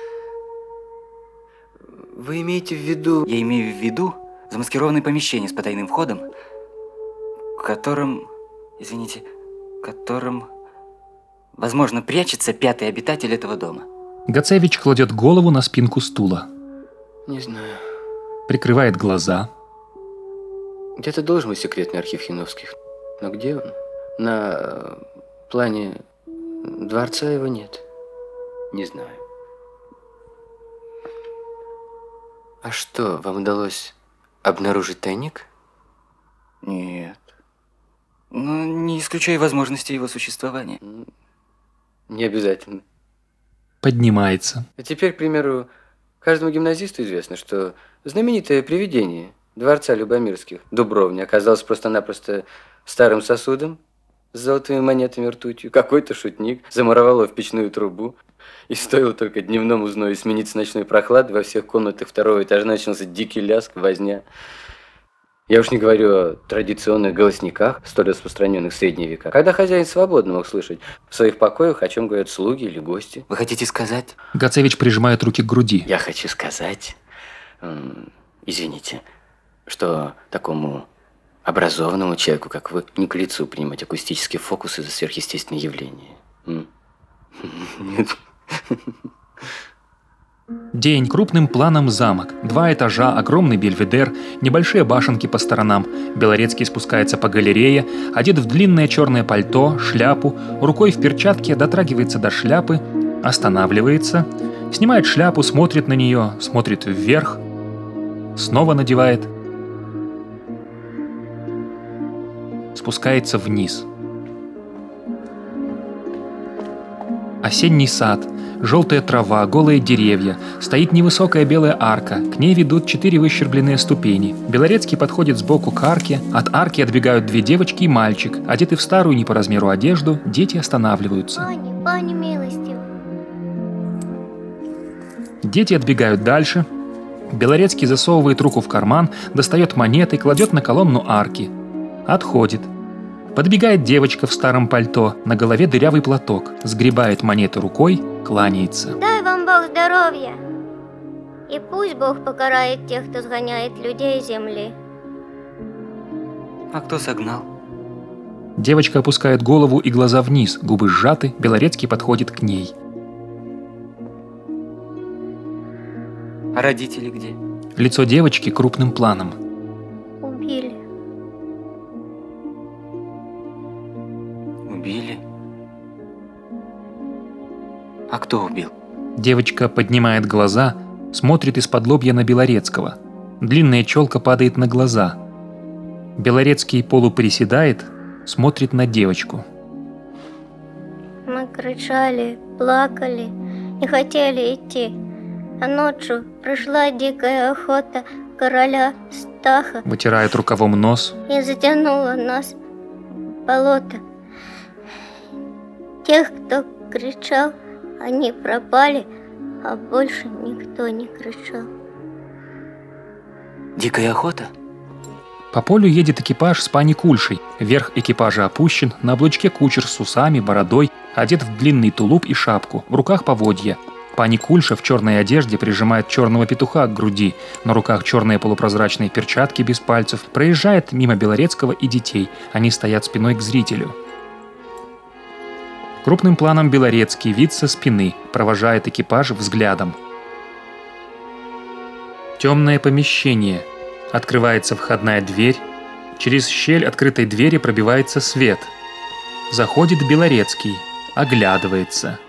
E: Вы имеете в виду...
C: Я имею в виду замаскированное помещение с потайным входом, в котором, извините, в котором, возможно, прячется пятый обитатель этого дома.
A: Гацевич кладет голову на спинку стула.
E: Не знаю.
A: Прикрывает глаза.
E: Где-то должен быть секретный архив Яновских. Но где он? На э, плане дворца его нет. Не знаю. А что, вам удалось обнаружить тайник?
C: Нет. Но не исключаю возможности его существования.
E: Не обязательно.
A: Поднимается.
E: А теперь, к примеру, каждому гимназисту известно, что знаменитое привидение дворца Любомирских, Дубровня, оказалось просто-напросто старым сосудом с золотыми монетами и ртутью. Какой-то шутник замуровал его в печную трубу, и стоило только дневному зною смениться ночной прохладой, во всех комнатах второго этажа начался дикий лязг, возня. Я уж не говорю о традиционных голосниках, столь распространенных в средние века, когда хозяин свободно мог слышать в своих покоях, о чем говорят слуги или гости.
C: Вы хотите сказать?
A: Гацевич прижимает руки к груди.
E: Я хочу сказать, эм, извините, что такому образованному человеку, как вы, не к лицу принимать акустические фокусы за сверхъестественные явления. М? Нет.
A: День. Крупным планом замок. Два этажа, огромный бельведер, небольшие башенки по сторонам. Белорецкий спускается по галерее, одет в длинное черное пальто, шляпу, рукой в перчатке дотрагивается до шляпы, останавливается, снимает шляпу, смотрит на нее, смотрит вверх, снова надевает, спускается вниз. Осенний сад, желтая трава, голые деревья. Стоит невысокая белая арка, к ней ведут четыре выщербленные ступени. Белорецкий подходит сбоку к арке, от арки отбегают две девочки и мальчик. Одеты в старую не по размеру одежду, дети останавливаются.
J: Пани, пани милостив.
A: Дети отбегают дальше. Белорецкий засовывает руку в карман, достает монеты, кладет на колонну арки. Отходит. Подбегает девочка в старом пальто, на голове дырявый платок, сгребает монеты рукой, кланяется.
J: Дай вам Бог здоровья. И пусть Бог покарает тех, кто сгоняет людей с земли.
C: А кто согнал?
A: Девочка опускает голову и глаза вниз, губы сжаты, Белорецкий подходит к ней.
C: А родители где?
A: Лицо девочки крупным планом.
J: Убили.
C: Убили? А кто убил?
A: Девочка поднимает глаза, смотрит из-под лобья на Белорецкого. Длинная челка падает на глаза. Белорецкий полуприседает, смотрит на девочку.
J: Мы кричали, плакали, не хотели идти. А ночью пришла дикая охота короля Стаха
A: Вытирает рукавом нос.
J: и затянула нас в болото. Тех, кто кричал, они пропали, а больше никто не кричал.
C: Дикая охота?
A: По полю едет экипаж с пани Кульшей. Верх экипажа опущен, на облучке кучер с усами, бородой, одет в длинный тулуп и шапку, в руках поводья. Пани Кульша в черной одежде прижимает черного петуха к груди, на руках черные полупрозрачные перчатки без пальцев, проезжает мимо Белорецкого и детей, они стоят спиной к зрителю. Крупным планом Белорецкий, вид со спины, провожает экипаж взглядом. Темное помещение. Открывается входная дверь. Через щель открытой двери пробивается свет. Заходит Белорецкий, оглядывается.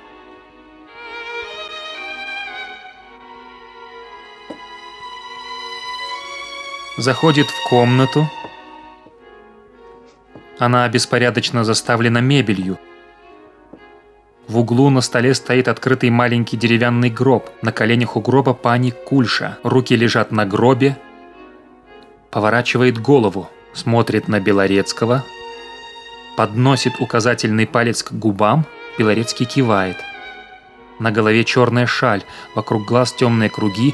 A: Заходит в комнату. Она беспорядочно заставлена мебелью. В углу на столе стоит открытый маленький деревянный гроб. На коленях у гроба пани Кульша. Руки лежат на гробе. Поворачивает голову, смотрит на Белорецкого. Подносит указательный палец к губам. Белорецкий кивает. На голове черная шаль, вокруг глаз темные круги.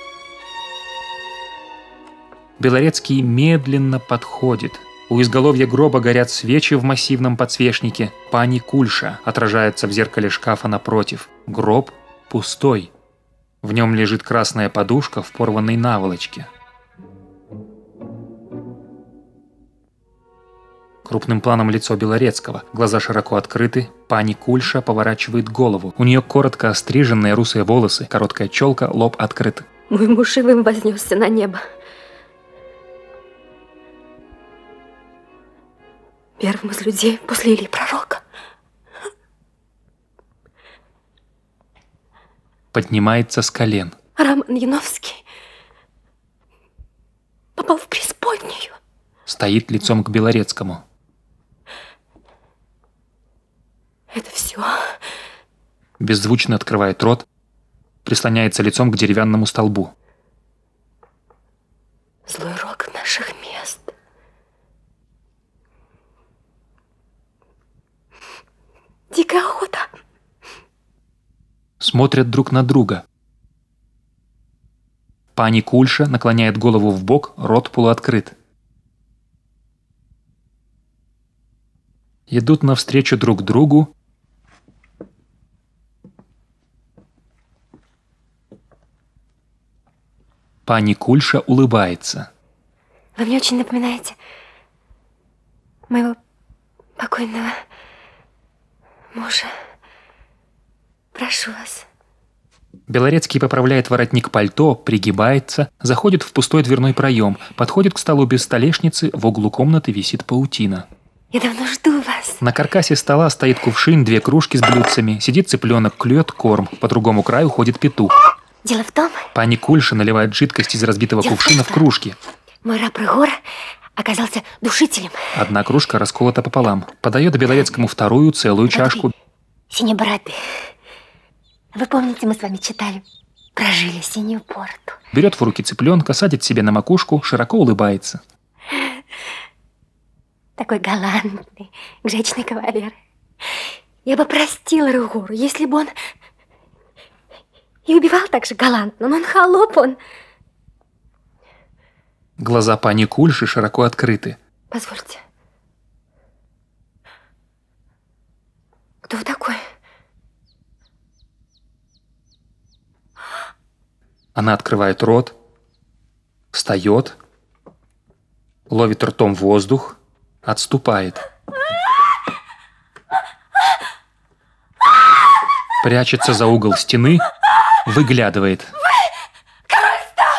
A: Белорецкий медленно подходит. У изголовья гроба горят свечи в массивном подсвечнике. Пани Кульша отражается в зеркале шкафа напротив. Гроб пустой. В нем лежит красная подушка в порванной наволочке. Крупным планом лицо Белорецкого. Глаза широко открыты. Пани Кульша поворачивает голову. У нее коротко остриженные русые волосы, короткая челка, лоб открыт.
K: Мой муж живым вознесся на небо. Первым из людей после Илии пророка.
A: Поднимается с колен.
K: Роман Яновский попал в преисподнюю.
A: Стоит лицом к Белорецкому.
K: Это все.
A: Беззвучно открывает рот, прислоняется лицом к деревянному столбу.
K: Злой рок наших мест. Дикая охота.
A: Смотрят друг на друга. Пани Кульша наклоняет голову в бок, рот полуоткрыт. Идут навстречу друг другу. Пани Кульша улыбается.
K: Вы мне очень напоминаете моего покойного мужа. Прошу вас.
A: Белорецкий поправляет воротник пальто, пригибается, заходит в пустой дверной проем, подходит к столу без столешницы, в углу комнаты висит паутина.
K: Я давно жду вас.
A: На каркасе стола стоит кувшин, две кружки с блюдцами, сидит цыпленок, клюет корм, по другому краю ходит петух.
K: Дело в том...
A: Пани Кульша наливает жидкость из разбитого
K: Дело
A: кувшина в, том, в кружки.
K: Мой раб Рыгор оказался душителем.
A: Одна кружка расколота пополам. Подает Белорецкому вторую целую чашку.
K: Синебороды. Вы помните, мы с вами читали про Жиля Синюю порту.
A: Берет в руки цыпленка, садит себе на макушку, широко улыбается.
K: Такой галантный, гречный кавалер. Я бы простила Рыгору, если бы он и убивал так же галантно, но он холоп, он...
A: Глаза пани Кульши широко открыты.
K: Позвольте. Кто вы такой?
A: Она открывает рот, встает, ловит ртом воздух, отступает. Прячется за угол стены, выглядывает.
K: Вы, король Стах!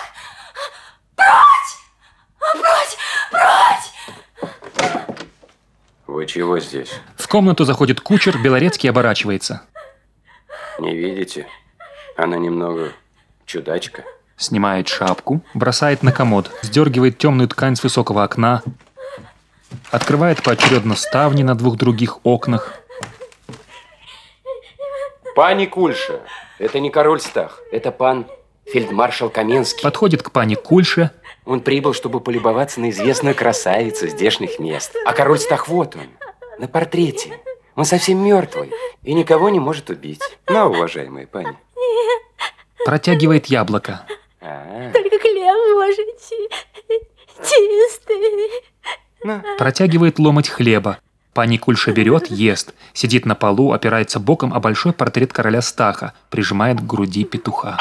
K: Прочь! Прочь! Прочь!
L: Вы чего здесь?
A: В комнату заходит кучер, Белорецкий оборачивается.
L: Не видите? Она немного чудачка.
A: Снимает шапку, бросает на комод, сдергивает темную ткань с высокого окна, открывает поочередно ставни на двух других окнах.
L: Пани Кульша, это не король Стах, это пан фельдмаршал Каменский.
A: Подходит к пани Кульше.
L: Он прибыл, чтобы полюбоваться на известную красавицу здешних мест. А король Стах вот он, на портрете. Он совсем мертвый и никого не может убить. На, уважаемые пани.
A: Протягивает яблоко.
L: А-а-а.
K: Только хлеб можете. Чистый.
L: На.
A: Протягивает ломоть хлеба. Пани Кульша берет, ест. Сидит на полу, опирается боком о большой портрет короля Стаха. Прижимает к груди петуха.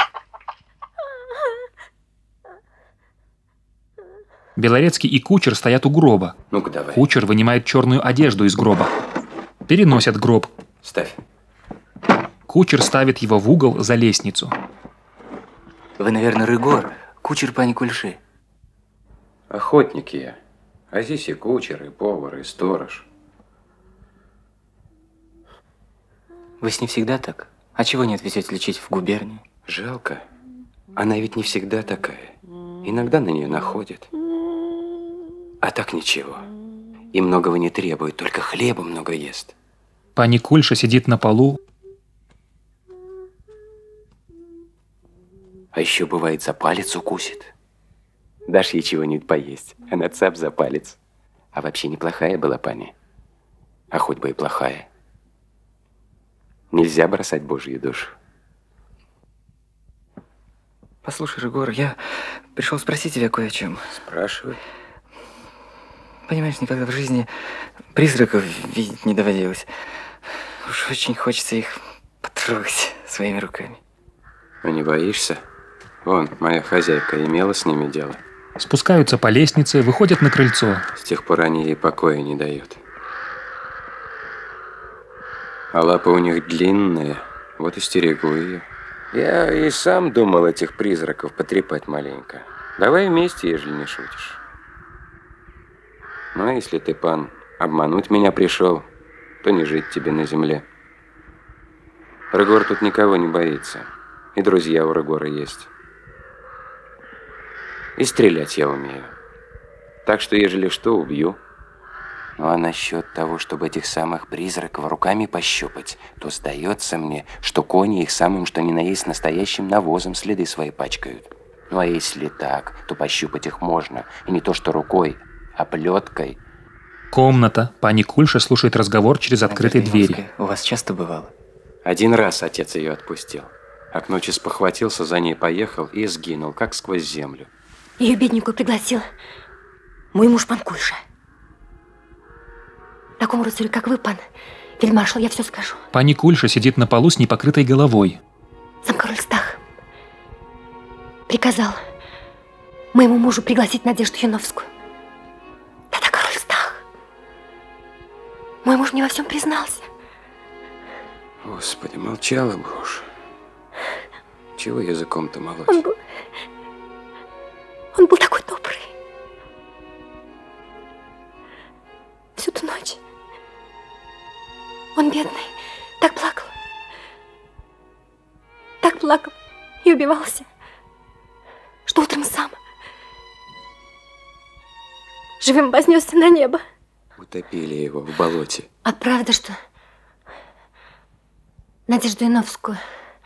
A: Белорецкий и кучер стоят у гроба.
L: Ну-ка давай.
A: Кучер вынимает черную одежду из гроба. Переносят гроб.
L: Ставь.
A: Кучер ставит его в угол за лестницу.
C: Вы, наверное, Рыгор, кучер пани Кульши.
L: Охотник я. А здесь и кучер, и повар, и сторож.
C: Вы с ней всегда так? А чего не отвезете лечить в губернии?
L: Жалко. Она ведь не всегда такая. Иногда на нее находят. А так ничего. И многого не требует, только хлеба много ест.
A: Пани Кульша сидит на полу.
L: А еще бывает за палец укусит. Дашь ей чего-нибудь поесть, она цап за палец. А вообще неплохая была пани. А хоть бы и плохая. Нельзя бросать Божью душу.
C: Послушай, Рыгор, я пришел спросить тебя кое о чем.
L: Спрашивай.
C: Понимаешь, никогда в жизни призраков видеть не доводилось. Уж очень хочется их потрогать своими руками.
L: А не боишься? Вон, моя хозяйка имела с ними дело.
A: Спускаются по лестнице, выходят на крыльцо.
L: С тех пор они ей покоя не дают. А лапы у них длинные, вот и стерегу ее. Я и сам думал этих призраков потрепать маленько. Давай вместе, ежели не шутишь. Ну, а если ты, пан, обмануть меня пришел, то не жить тебе на земле. Рыгор тут никого не боится. И друзья у Рыгора есть. И стрелять я умею. Так что, ежели что, убью. Ну, а насчет того, чтобы этих самых призраков руками пощупать, то сдается мне, что кони их самым что ни на есть настоящим навозом следы свои пачкают. Ну, а если так, то пощупать их можно. И не то что рукой, а плеткой.
A: Комната. Пани Кульша слушает разговор через открытые двери.
C: У вас часто бывало?
L: Один раз отец ее отпустил. А к ночи спохватился, за ней поехал и сгинул, как сквозь землю.
K: Ее бедненькую пригласил мой муж пан Кульша. Такому рыцарю, как вы, пан фельдмаршал, я все скажу.
A: Пани Кульша сидит на полу с непокрытой головой.
K: Сам король Стах приказал моему мужу пригласить Надежду Яновскую. Тогда король Стах. Мой муж мне во всем признался.
L: Господи, молчала бы уж. Чего языком-то молоть?
K: Он был... Он был такой добрый. Всю ту ночь он, бедный, так плакал. Так плакал и убивался, что утром сам живым вознесся на небо.
L: Утопили его в болоте.
K: А правда, что Надежду Яновскую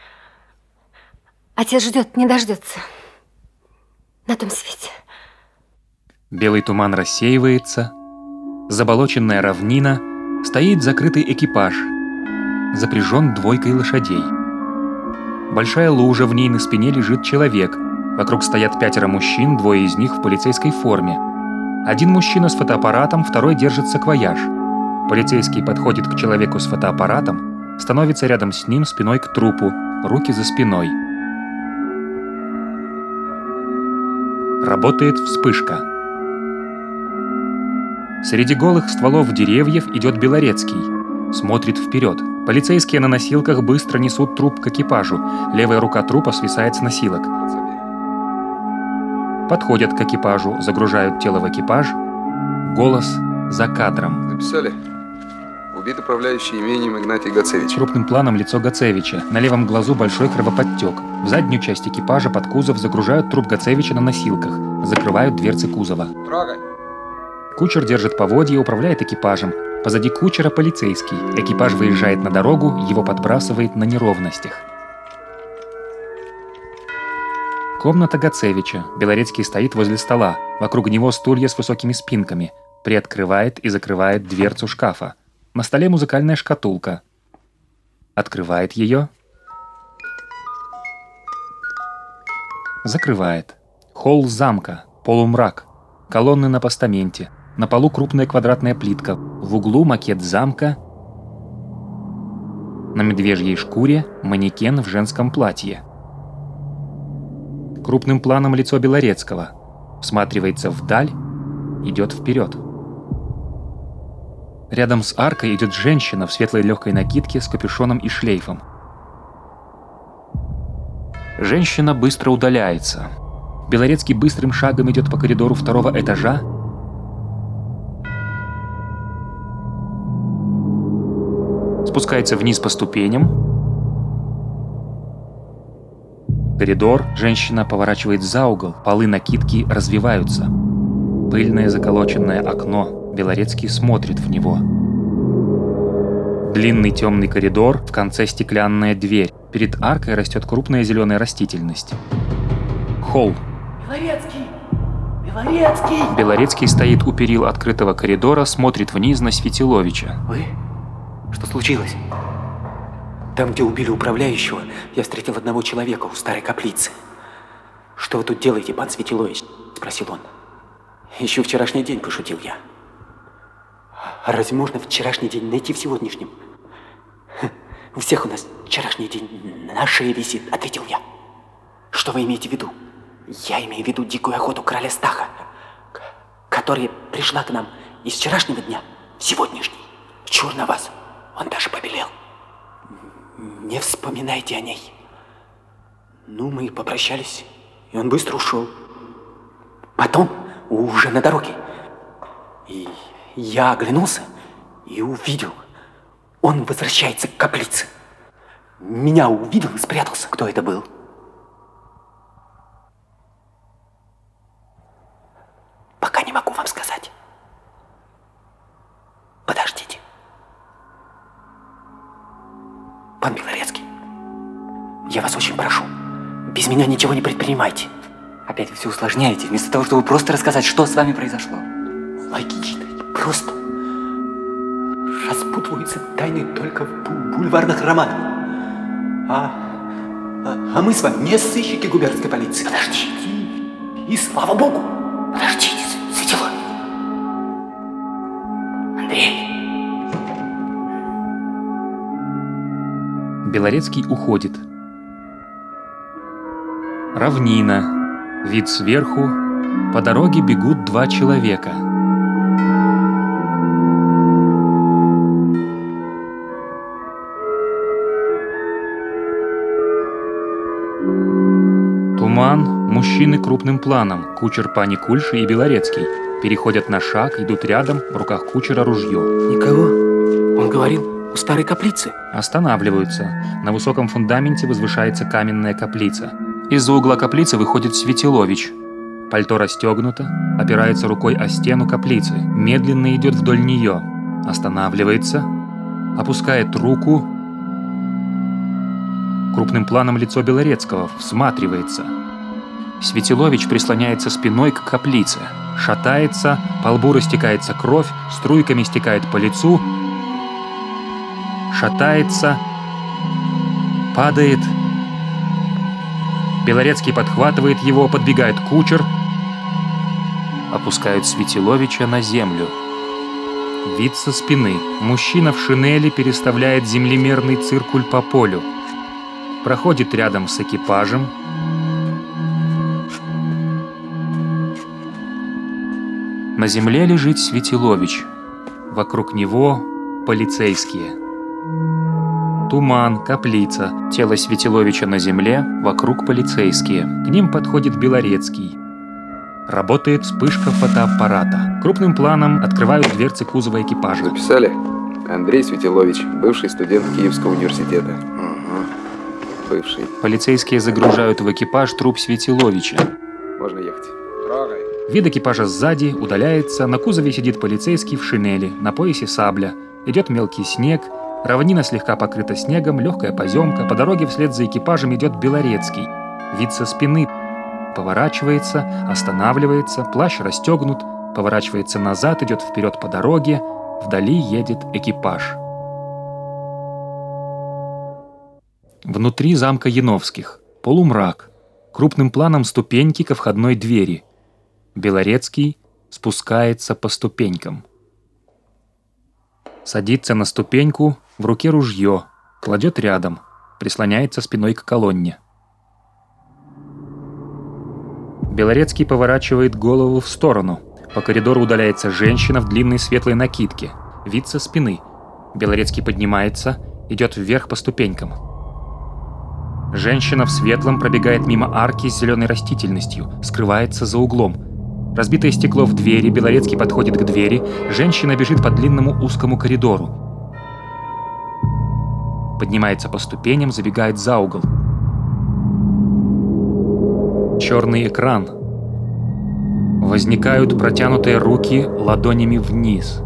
K: отец ждет, не дождется на том свете.
A: Белый туман рассеивается. Заболоченная равнина. Стоит закрытый экипаж. Запряжен двойкой лошадей. Большая лужа, в ней на спине лежит человек. Вокруг стоят пятеро мужчин, двое из них в полицейской форме. Один мужчина с фотоаппаратом, второй держит саквояж. Полицейский подходит к человеку с фотоаппаратом, становится рядом с ним спиной к трупу, руки за спиной. Работает вспышка. Среди голых стволов деревьев идет Белорецкий. Смотрит вперед. Полицейские на носилках быстро несут труп к экипажу. Левая рука трупа свисает с носилок. Подходят к экипажу, загружают тело в экипаж. Голос за кадром.
L: Записали?
M: Убит управляющий имением Игнатий Гацевич.
A: Крупным планом лицо Гацевича. На левом глазу большой кровоподтек. В заднюю часть экипажа под кузов загружают труп Гацевича на носилках. Закрывают дверцы кузова.
M: Трогай.
A: Кучер держит поводья и управляет экипажем. Позади кучера полицейский. Экипаж выезжает на дорогу, его подбрасывает на неровностях. Комната Гацевича. Белорецкий стоит возле стола. Вокруг него стулья с высокими спинками. Приоткрывает и закрывает дверцу шкафа. На столе музыкальная шкатулка. Открывает ее. Закрывает. Холл замка. Полумрак. Колонны на постаменте. На полу крупная квадратная плитка. В углу макет замка. На медвежьей шкуре манекен в женском платье. Крупным планом лицо Белорецкого. Всматривается вдаль. Идет вперед. Рядом с аркой идет женщина в светлой легкой накидке с капюшоном и шлейфом. Женщина быстро удаляется. Белорецкий быстрым шагом идет по коридору второго этажа. Спускается вниз по ступеням. Коридор. Женщина поворачивает за угол. Полы накидки развиваются. Пыльное заколоченное окно. Белорецкий смотрит в него. Длинный темный коридор, в конце стеклянная дверь. Перед аркой растет крупная зеленая растительность. Холл.
N: Белорецкий! Белорецкий!
A: Белорецкий стоит у перил открытого коридора, смотрит вниз на Светиловича.
O: Вы? Что случилось? Там, где убили управляющего, я встретил одного человека у старой каплицы. «Что вы тут делаете, пан Светилович?» – спросил он. «Еще вчерашний день», – пошутил я. «А разве можно вчерашний день найти в сегодняшнем?» «У всех у нас вчерашний день на шее висит», – ответил я. «Что вы имеете в виду?» «Я имею в виду дикую охоту короля Стаха, которая пришла к нам из вчерашнего дня в сегодняшний. Чур на вас, он даже побелел. Не вспоминайте о ней». Ну, мы попрощались, и он быстро ушел. Потом, уже на дороге, и я оглянулся и увидел, он возвращается к каплице. Меня увидел и спрятался. Кто это был? Пока не могу вам сказать. Подождите. Пан Белорецкий, я вас очень прошу, без меня ничего не предпринимайте.
C: Опять вы все усложняете, вместо того, чтобы просто рассказать, что с вами произошло.
O: Логично, просто. Распутываются тайны только в бульварных романах. А, а, а мы с вами не сыщики губернской полиции. Подождите. И слава богу. Подождите, Светилович. Андрей.
A: Белорецкий уходит. Равнина. Вид сверху. По дороге бегут два человека. Туман. Мужчины крупным планом. Кучер пани Кульши и Белорецкий. Переходят на шаг, идут рядом, в руках кучера ружье.
I: Никого? Он говорил, у старой каплицы.
A: Останавливаются. На высоком фундаменте возвышается каменная каплица. Из-за угла каплицы выходит Светилович. Пальто расстегнуто, опирается рукой о стену каплицы, медленно идет вдоль нее, останавливается, опускает руку. Крупным планом лицо Белорецкого, всматривается. Светилович прислоняется спиной к каплице, шатается, по лбу растекается кровь, струйками стекает по лицу, шатается, падает. Белорецкий подхватывает его, подбегает кучер, опускают Светиловича на землю. Вид со спины. Мужчина в шинели переставляет землемерный циркуль по полю. Проходит рядом с экипажем. На земле лежит Светилович. Вокруг него полицейские. Туман, каплица, тело Светиловича на земле, вокруг полицейские. К ним подходит Белорецкий. Работает вспышка фотоаппарата. Крупным планом открывают дверцы кузова экипажа.
M: Записали? Андрей Светилович, бывший студент Киевского университета.
F: Угу.
M: Бывший.
A: Полицейские загружают в экипаж труп Светиловича.
M: Можно ехать. Трогай.
A: Вид экипажа сзади удаляется, на кузове сидит полицейский в шинели, на поясе сабля. Идет мелкий снег, равнина слегка покрыта снегом, легкая поземка, по дороге вслед за экипажем идет Белорецкий. Вид со спины. Поворачивается, останавливается, плащ расстегнут, поворачивается назад, идет вперед по дороге, вдали едет экипаж. Внутри замка Яновских. Полумрак. Крупным планом ступеньки ко входной двери. Белорецкий спускается по ступенькам. Садится на ступеньку, в руке ружье, кладет рядом, прислоняется спиной к колонне. Белорецкий поворачивает голову в сторону. По коридору удаляется женщина в длинной светлой накидке. Вид со спины. Белорецкий поднимается, идет вверх по ступенькам. Женщина в светлом пробегает мимо арки с зеленой растительностью, скрывается за углом. Разбитое стекло в двери, Белорецкий подходит к двери, женщина бежит по длинному узкому коридору. Поднимается по ступеням, забегает за угол. Черный экран. Возникают протянутые руки ладонями вниз.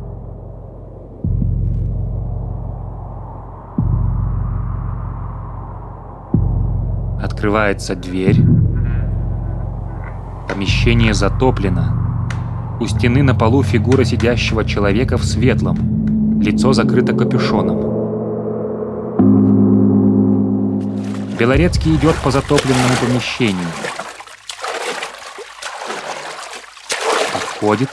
A: Открывается дверь. Помещение затоплено. У стены на полу фигура сидящего человека в светлом. Лицо закрыто капюшоном. Белорецкий идет по затопленному помещению. Подходит.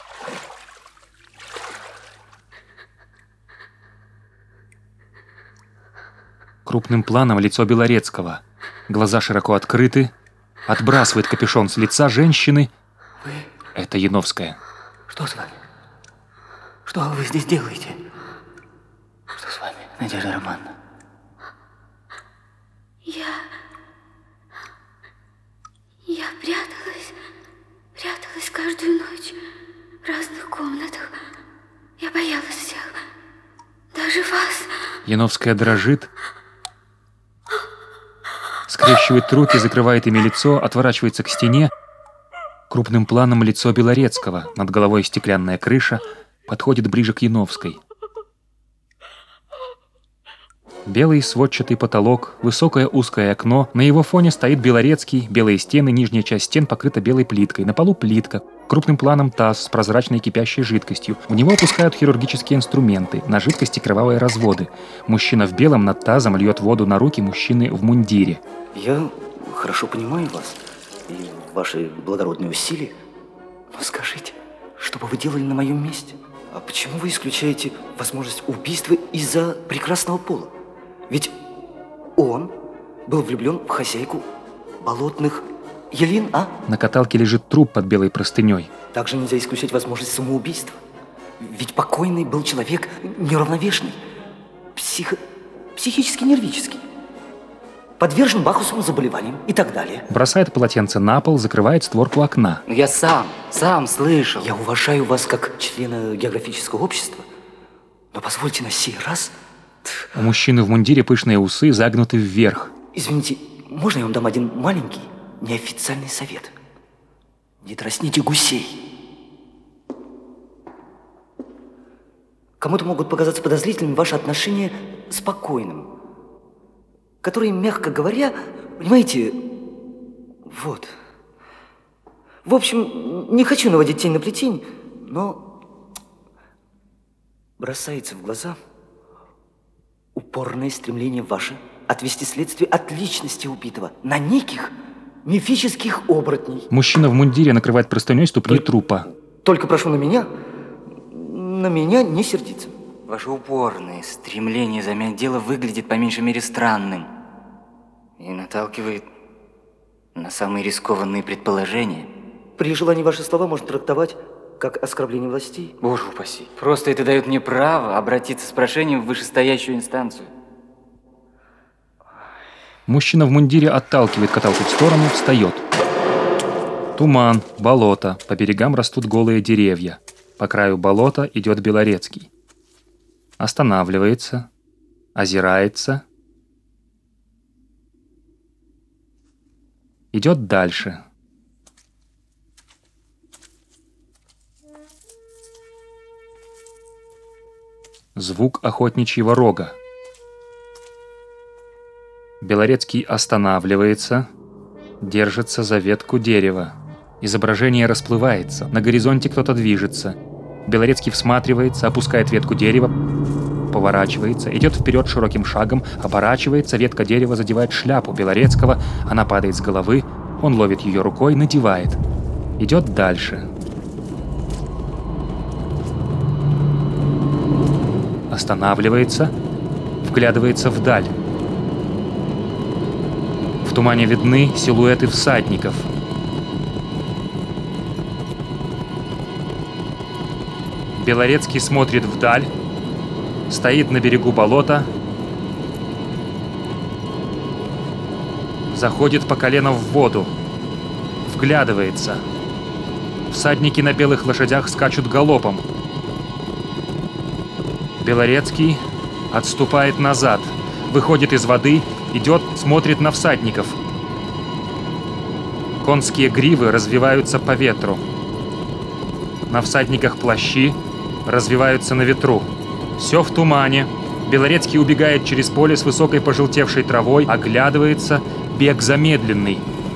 A: Крупным планом лицо Белорецкого. Глаза широко открыты. Отбрасывает капюшон с лица женщины.
O: Вы?
A: Это Яновская.
O: Что с вами? Что вы здесь делаете? Что с вами, Надежда Романовна?
D: Я... Я пряталась, пряталась каждую ночь в разных комнатах. Я боялась всех, даже вас.
A: Яновская дрожит, скрещивает руки, закрывает ими лицо, отворачивается к стене. Крупным планом лицо Белорецкого, над головой стеклянная крыша, подходит ближе к Яновской. Белый сводчатый потолок, высокое узкое окно, на его фоне стоит Белорецкий, белые стены, нижняя часть стен покрыта белой плиткой, на полу плитка, крупным планом таз с прозрачной кипящей жидкостью, в него опускают хирургические инструменты, на жидкости кровавые разводы. Мужчина в белом над тазом льет воду на руки мужчины в мундире.
O: Я хорошо понимаю вас и ваши благородные усилия, но скажите, что бы вы делали на моем месте? А почему вы исключаете возможность убийства из-за прекрасного пола? Ведь он был влюблен в хозяйку болотных Елин, а?
A: На каталке лежит труп под белой простыней.
O: Также нельзя исключать возможность самоубийства. Ведь покойный был человек неуравновешенный, психо... психически нервический, подвержен Бахусовым заболеваниям и так далее.
A: Бросает полотенце на пол, закрывает створку окна.
O: Я сам, сам слышал. Я уважаю вас как члена географического общества, но позвольте на сей раз...
A: У мужчины в мундире пышные усы загнуты вверх.
O: Извините, можно я вам дам один маленький, неофициальный совет? Не дразните гусей. Кому-то могут показаться подозрительными ваши отношения с покойным, который, мягко говоря, понимаете, вот. В общем, не хочу наводить тень на плетень, но бросается в глаза упорное стремление ваше отвести следствие от личности убитого на неких мифических оборотней.
A: Мужчина в мундире накрывает простыней ступни
O: Только,
A: трупа.
O: Только прошу на меня, на меня не сердиться.
C: Ваше упорное стремление замять дело выглядит по меньшей мере странным и наталкивает на самые рискованные предположения.
O: При желании ваши слова можно трактовать как оскорбление властей.
C: Боже упаси. Просто это дает мне право обратиться с прошением в вышестоящую инстанцию.
A: Мужчина в мундире отталкивает каталку в сторону, встает. Туман, болото, по берегам растут голые деревья. По краю болота идет Белорецкий. Останавливается, озирается, идет дальше. Звук охотничьего рога. Белорецкий останавливается, держится за ветку дерева. Изображение расплывается, на горизонте кто-то движется. Белорецкий всматривается, опускает ветку дерева, поворачивается, идет вперед широким шагом, оборачивается, ветка дерева задевает шляпу Белорецкого, она падает с головы, он ловит ее рукой, надевает. Идет дальше. Останавливается, вглядывается вдаль. В тумане видны силуэты всадников. Белорецкий смотрит вдаль, стоит на берегу болота, заходит по колено в воду, вглядывается. Всадники на белых лошадях скачут галопом. Белорецкий отступает назад, выходит из воды, идет, смотрит на всадников. Конские гривы развиваются по ветру. На всадниках плащи развиваются на ветру. Все в тумане. Белорецкий убегает через поле с высокой пожелтевшей травой, оглядывается, бег замедленный.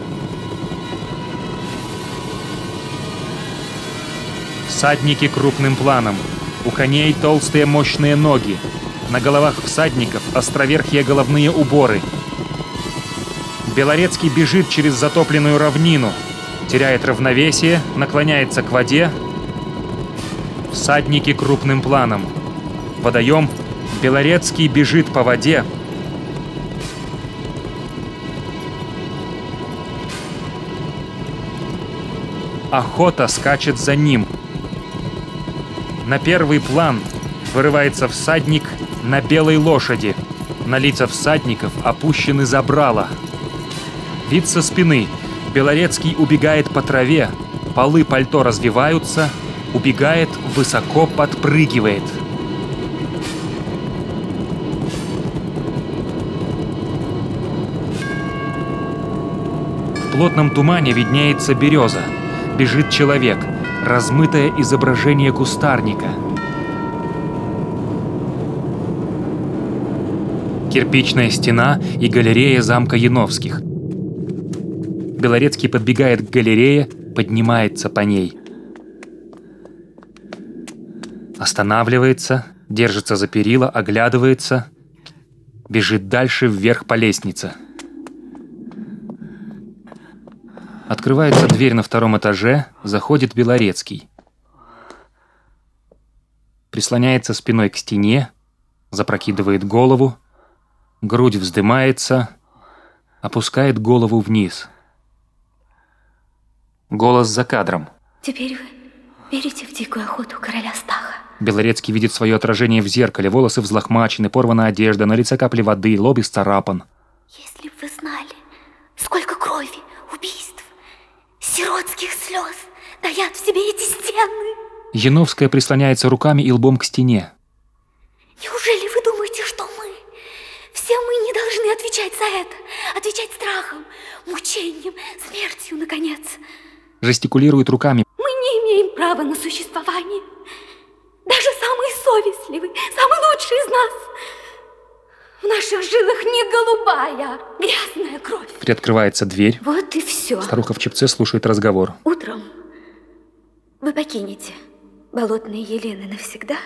A: Всадники крупным планом. У коней толстые мощные ноги. На головах всадников островерхие головные уборы. Белорецкий бежит через затопленную равнину, теряет равновесие, наклоняется к воде. Всадники крупным планом. Водоем. Белорецкий бежит по воде. Охота скачет за ним. На первый план вырывается всадник на белой лошади. На лица всадников опущены забрала. Вид со спины. Белорецкий убегает по траве. Полы пальто развиваются. Убегает, высоко подпрыгивает. В плотном тумане виднеется береза. Бежит человек. Размытое изображение кустарника. Кирпичная стена и галерея замка Яновских. Белорецкий подбегает к галерее, поднимается по ней. Останавливается, держится за перила, оглядывается, бежит дальше вверх по лестнице. Открывается дверь на втором этаже, заходит Белорецкий. Прислоняется спиной к стене, запрокидывает голову, грудь вздымается, опускает голову вниз. Голос за кадром.
D: Теперь вы верите в дикую охоту короля Стаха?
A: Белорецкий видит свое отражение в зеркале, волосы взлохмачены, порвана одежда, на лице капли воды, лоб исцарапан.
D: Если бы вы знали, сколько крови, убийств, сиротских слез таят в себе эти стены.
A: Яновская прислоняется руками и лбом к стене.
D: Неужели вы думаете, что мы, все мы не должны отвечать за это, отвечать страхом, мучением, смертью, наконец?
A: Жестикулирует руками.
D: Мы не имеем права на существование. Даже самый совестливый, самый лучший из нас. В наших жилах не голубая, грязная кровь.
A: Приоткрывается дверь.
D: Вот и все.
A: Старуха в чепце слушает разговор.
D: Утром вы покинете болотные Елены навсегда.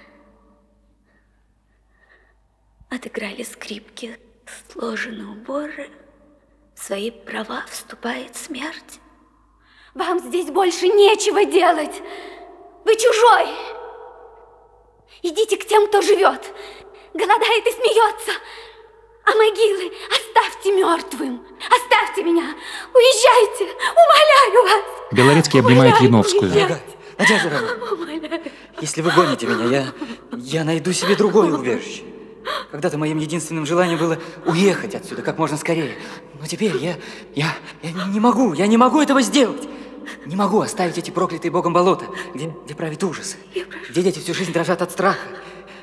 D: Отыграли скрипки, сложены уборы, в свои права вступает смерть. Вам здесь больше нечего делать. Вы чужой. Идите к тем, кто живет, голодает и смеется. А могилы оставьте мертвым. Оставьте меня. Уезжайте. Умоляю вас.
A: Белорецкий обнимает Яновскую.
C: Надежда Ивановна, если вы гоните меня, я, я найду себе другое убежище. Когда-то моим единственным желанием было уехать отсюда как можно скорее. Но теперь я, я, я не могу, я не могу этого сделать. Не могу оставить эти проклятые богом болота, где, где правит ужас, где дети всю жизнь дрожат от страха.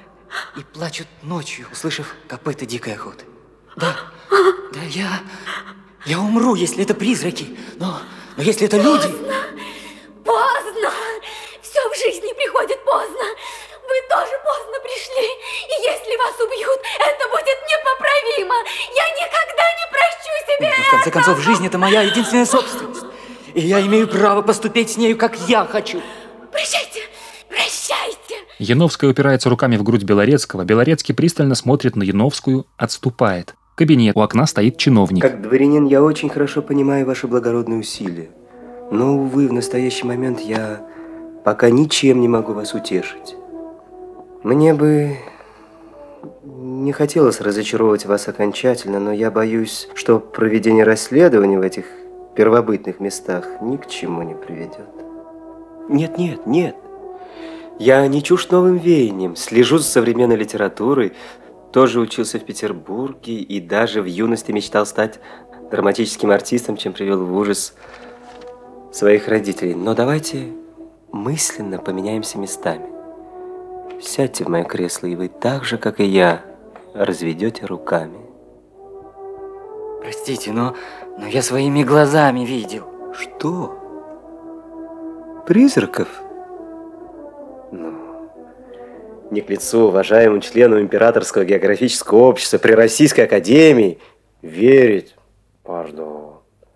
C: и плачут ночью, услышав копыта дикой охоты. Да, да, я, я умру, если это призраки, но, но если это люди...
K: Поздно, поздно, все в жизни приходит поздно. Вы тоже поздно пришли, и если вас убьют, это будет непоправимо. Я никогда не прощу себе
C: но, в конце
K: этого.
C: концов, жизнь – это моя единственная собственность, и я имею право поступить с нею, как я хочу.
K: Прощайте, прощайте.
A: Яновская упирается руками в грудь Белорецкого. Белорецкий пристально смотрит на Яновскую, отступает. Кабинет. У окна стоит чиновник.
P: Как дворянин я очень хорошо понимаю ваши благородные усилия. Но, увы, в настоящий момент я пока ничем не могу вас утешить. Мне бы не хотелось разочаровывать вас окончательно, но я боюсь, что проведение расследования в этих первобытных местах ни к чему не приведет. Нет, нет, нет. Я не чужд новым веяниям, слежу за современной литературой, тоже учился в Петербурге и даже в юности мечтал стать драматическим артистом, чем привел в ужас своих родителей. Но давайте мысленно поменяемся местами. Сядьте в мое кресло, и вы так же, как и я, разведете руками.
C: Простите, но, но я своими глазами видел.
P: Что? Призраков? Ну, не к лицу уважаемому члену Императорского географического общества при Российской Академии верить. Пардон.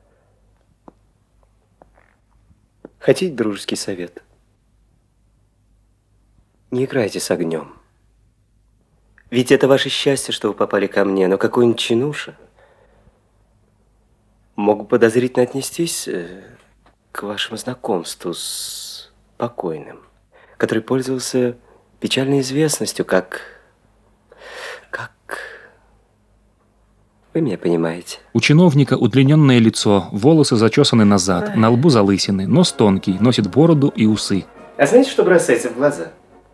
P: Хотите дружеский совет? Не играйте с огнем. Ведь это ваше счастье, что вы попали ко мне, но какой-нибудь чинуша мог бы подозрительно отнестись к вашему знакомству с покойным, который пользовался печальной известностью, как... как... Вы меня понимаете.
A: У чиновника удлиненное лицо, волосы зачесаны назад, Ай. на лбу залысины, нос тонкий, носит бороду и усы.
P: А знаете, что бросается в глаза?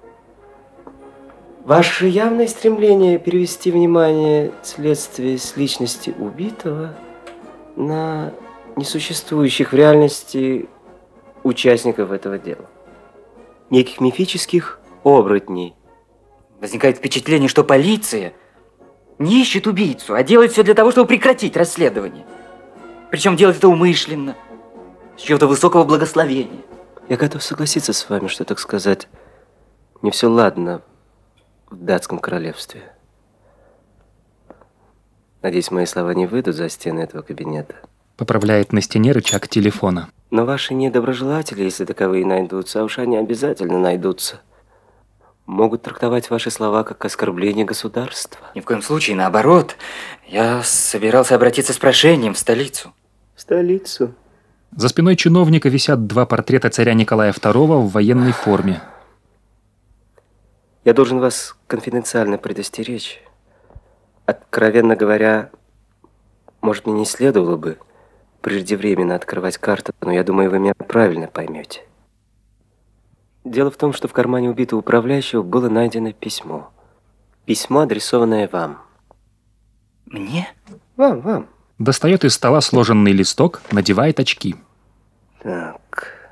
P: Ваше явное стремление перевести внимание следствия с личности убитого на несуществующих в реальности участников этого дела. Неких мифических оборотней.
C: Возникает впечатление, что полиция не ищет убийцу, а делает все для того, чтобы прекратить расследование. Причем делает это умышленно, с чего-то высокого благословения.
P: Я готов согласиться с вами, что, так сказать, не все ладно в датском королевстве. Надеюсь, мои слова не выйдут за стены этого кабинета.
A: Поправляет на стене рычаг телефона.
P: Но ваши недоброжелатели, если таковые найдутся, а уж они обязательно найдутся, могут трактовать ваши слова как оскорбление государства.
C: Ни в коем случае, наоборот. Я собирался обратиться с прошением в столицу.
P: В столицу?
A: За спиной чиновника висят два портрета царя Николая второго в военной форме.
P: Я должен вас конфиденциально предостеречь. Откровенно говоря, может, мне не следовало бы преждевременно открывать карту, но я думаю, вы меня правильно поймете. Дело в том, что в кармане убитого управляющего было найдено письмо. Письмо, адресованное вам.
C: Мне?
P: Вам, вам.
A: Достает из стола сложенный листок, надевает очки.
P: Так.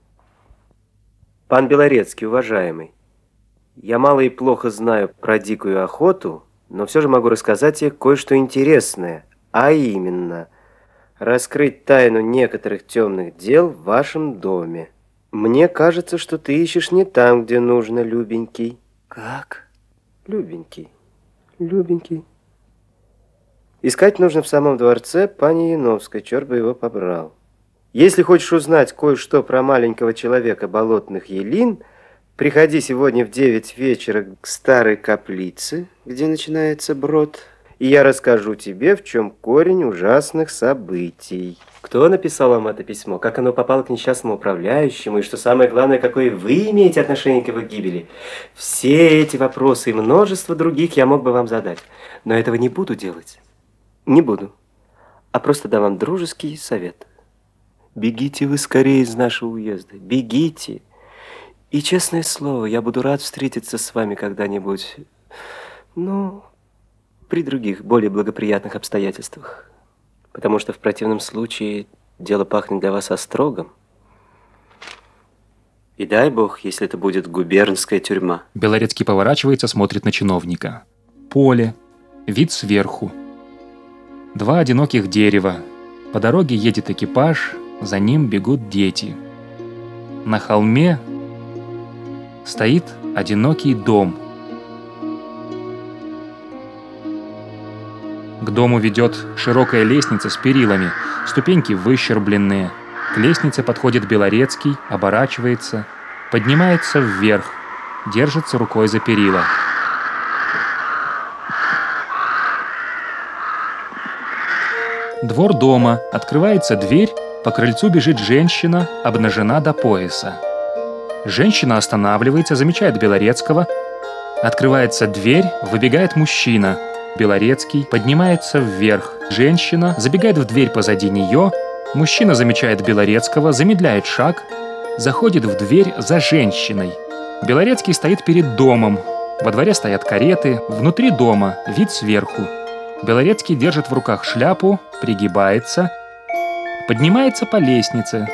P: Пан Белорецкий, уважаемый, я мало и плохо знаю про дикую охоту, но все же могу рассказать тебе кое-что интересное, а именно раскрыть тайну некоторых темных дел в вашем доме. Мне кажется, что ты ищешь не там, где нужно, любенький.
C: Как?
P: Любенький, любенький. Искать нужно в самом дворце пани Яновской, черт бы его побрал. Если хочешь узнать кое-что про маленького человека болотных елин, приходи сегодня в девять вечера к старой каплице, где начинается брод, и я расскажу тебе, в чем корень ужасных событий. Кто написал вам это письмо, как оно попало к несчастному управляющему, и что самое главное, какое вы имеете отношение к его гибели. Все эти вопросы и множество других я мог бы вам задать, но этого не буду делать. Не буду, а просто дам вам дружеский совет. Бегите вы скорее из нашего уезда, бегите. И, честное слово, я буду рад встретиться с вами когда-нибудь, ну, при других, более благоприятных обстоятельствах. Потому что в противном случае дело пахнет для вас острогом.
H: И дай бог, если это будет губернская тюрьма.
A: Белорецкий поворачивается, смотрит на чиновника. Поле. Вид сверху. Два одиноких дерева. По дороге едет экипаж, за ним бегут дети. На холме стоит одинокий дом. К дому ведет широкая лестница с перилами, ступеньки выщербленные. К лестнице подходит Белорецкий, оборачивается, поднимается вверх, держится рукой за перила. Двор дома, открывается дверь, по крыльцу бежит женщина, обнажена до пояса. Женщина останавливается, замечает Белорецкого. Открывается дверь, выбегает мужчина. Белорецкий поднимается вверх. Женщина забегает в дверь позади нее. Мужчина замечает Белорецкого, замедляет шаг, заходит в дверь за женщиной. Белорецкий стоит перед домом. Во дворе стоят кареты, внутри дома, вид сверху. Белорецкий держит в руках шляпу, пригибается, поднимается по лестнице.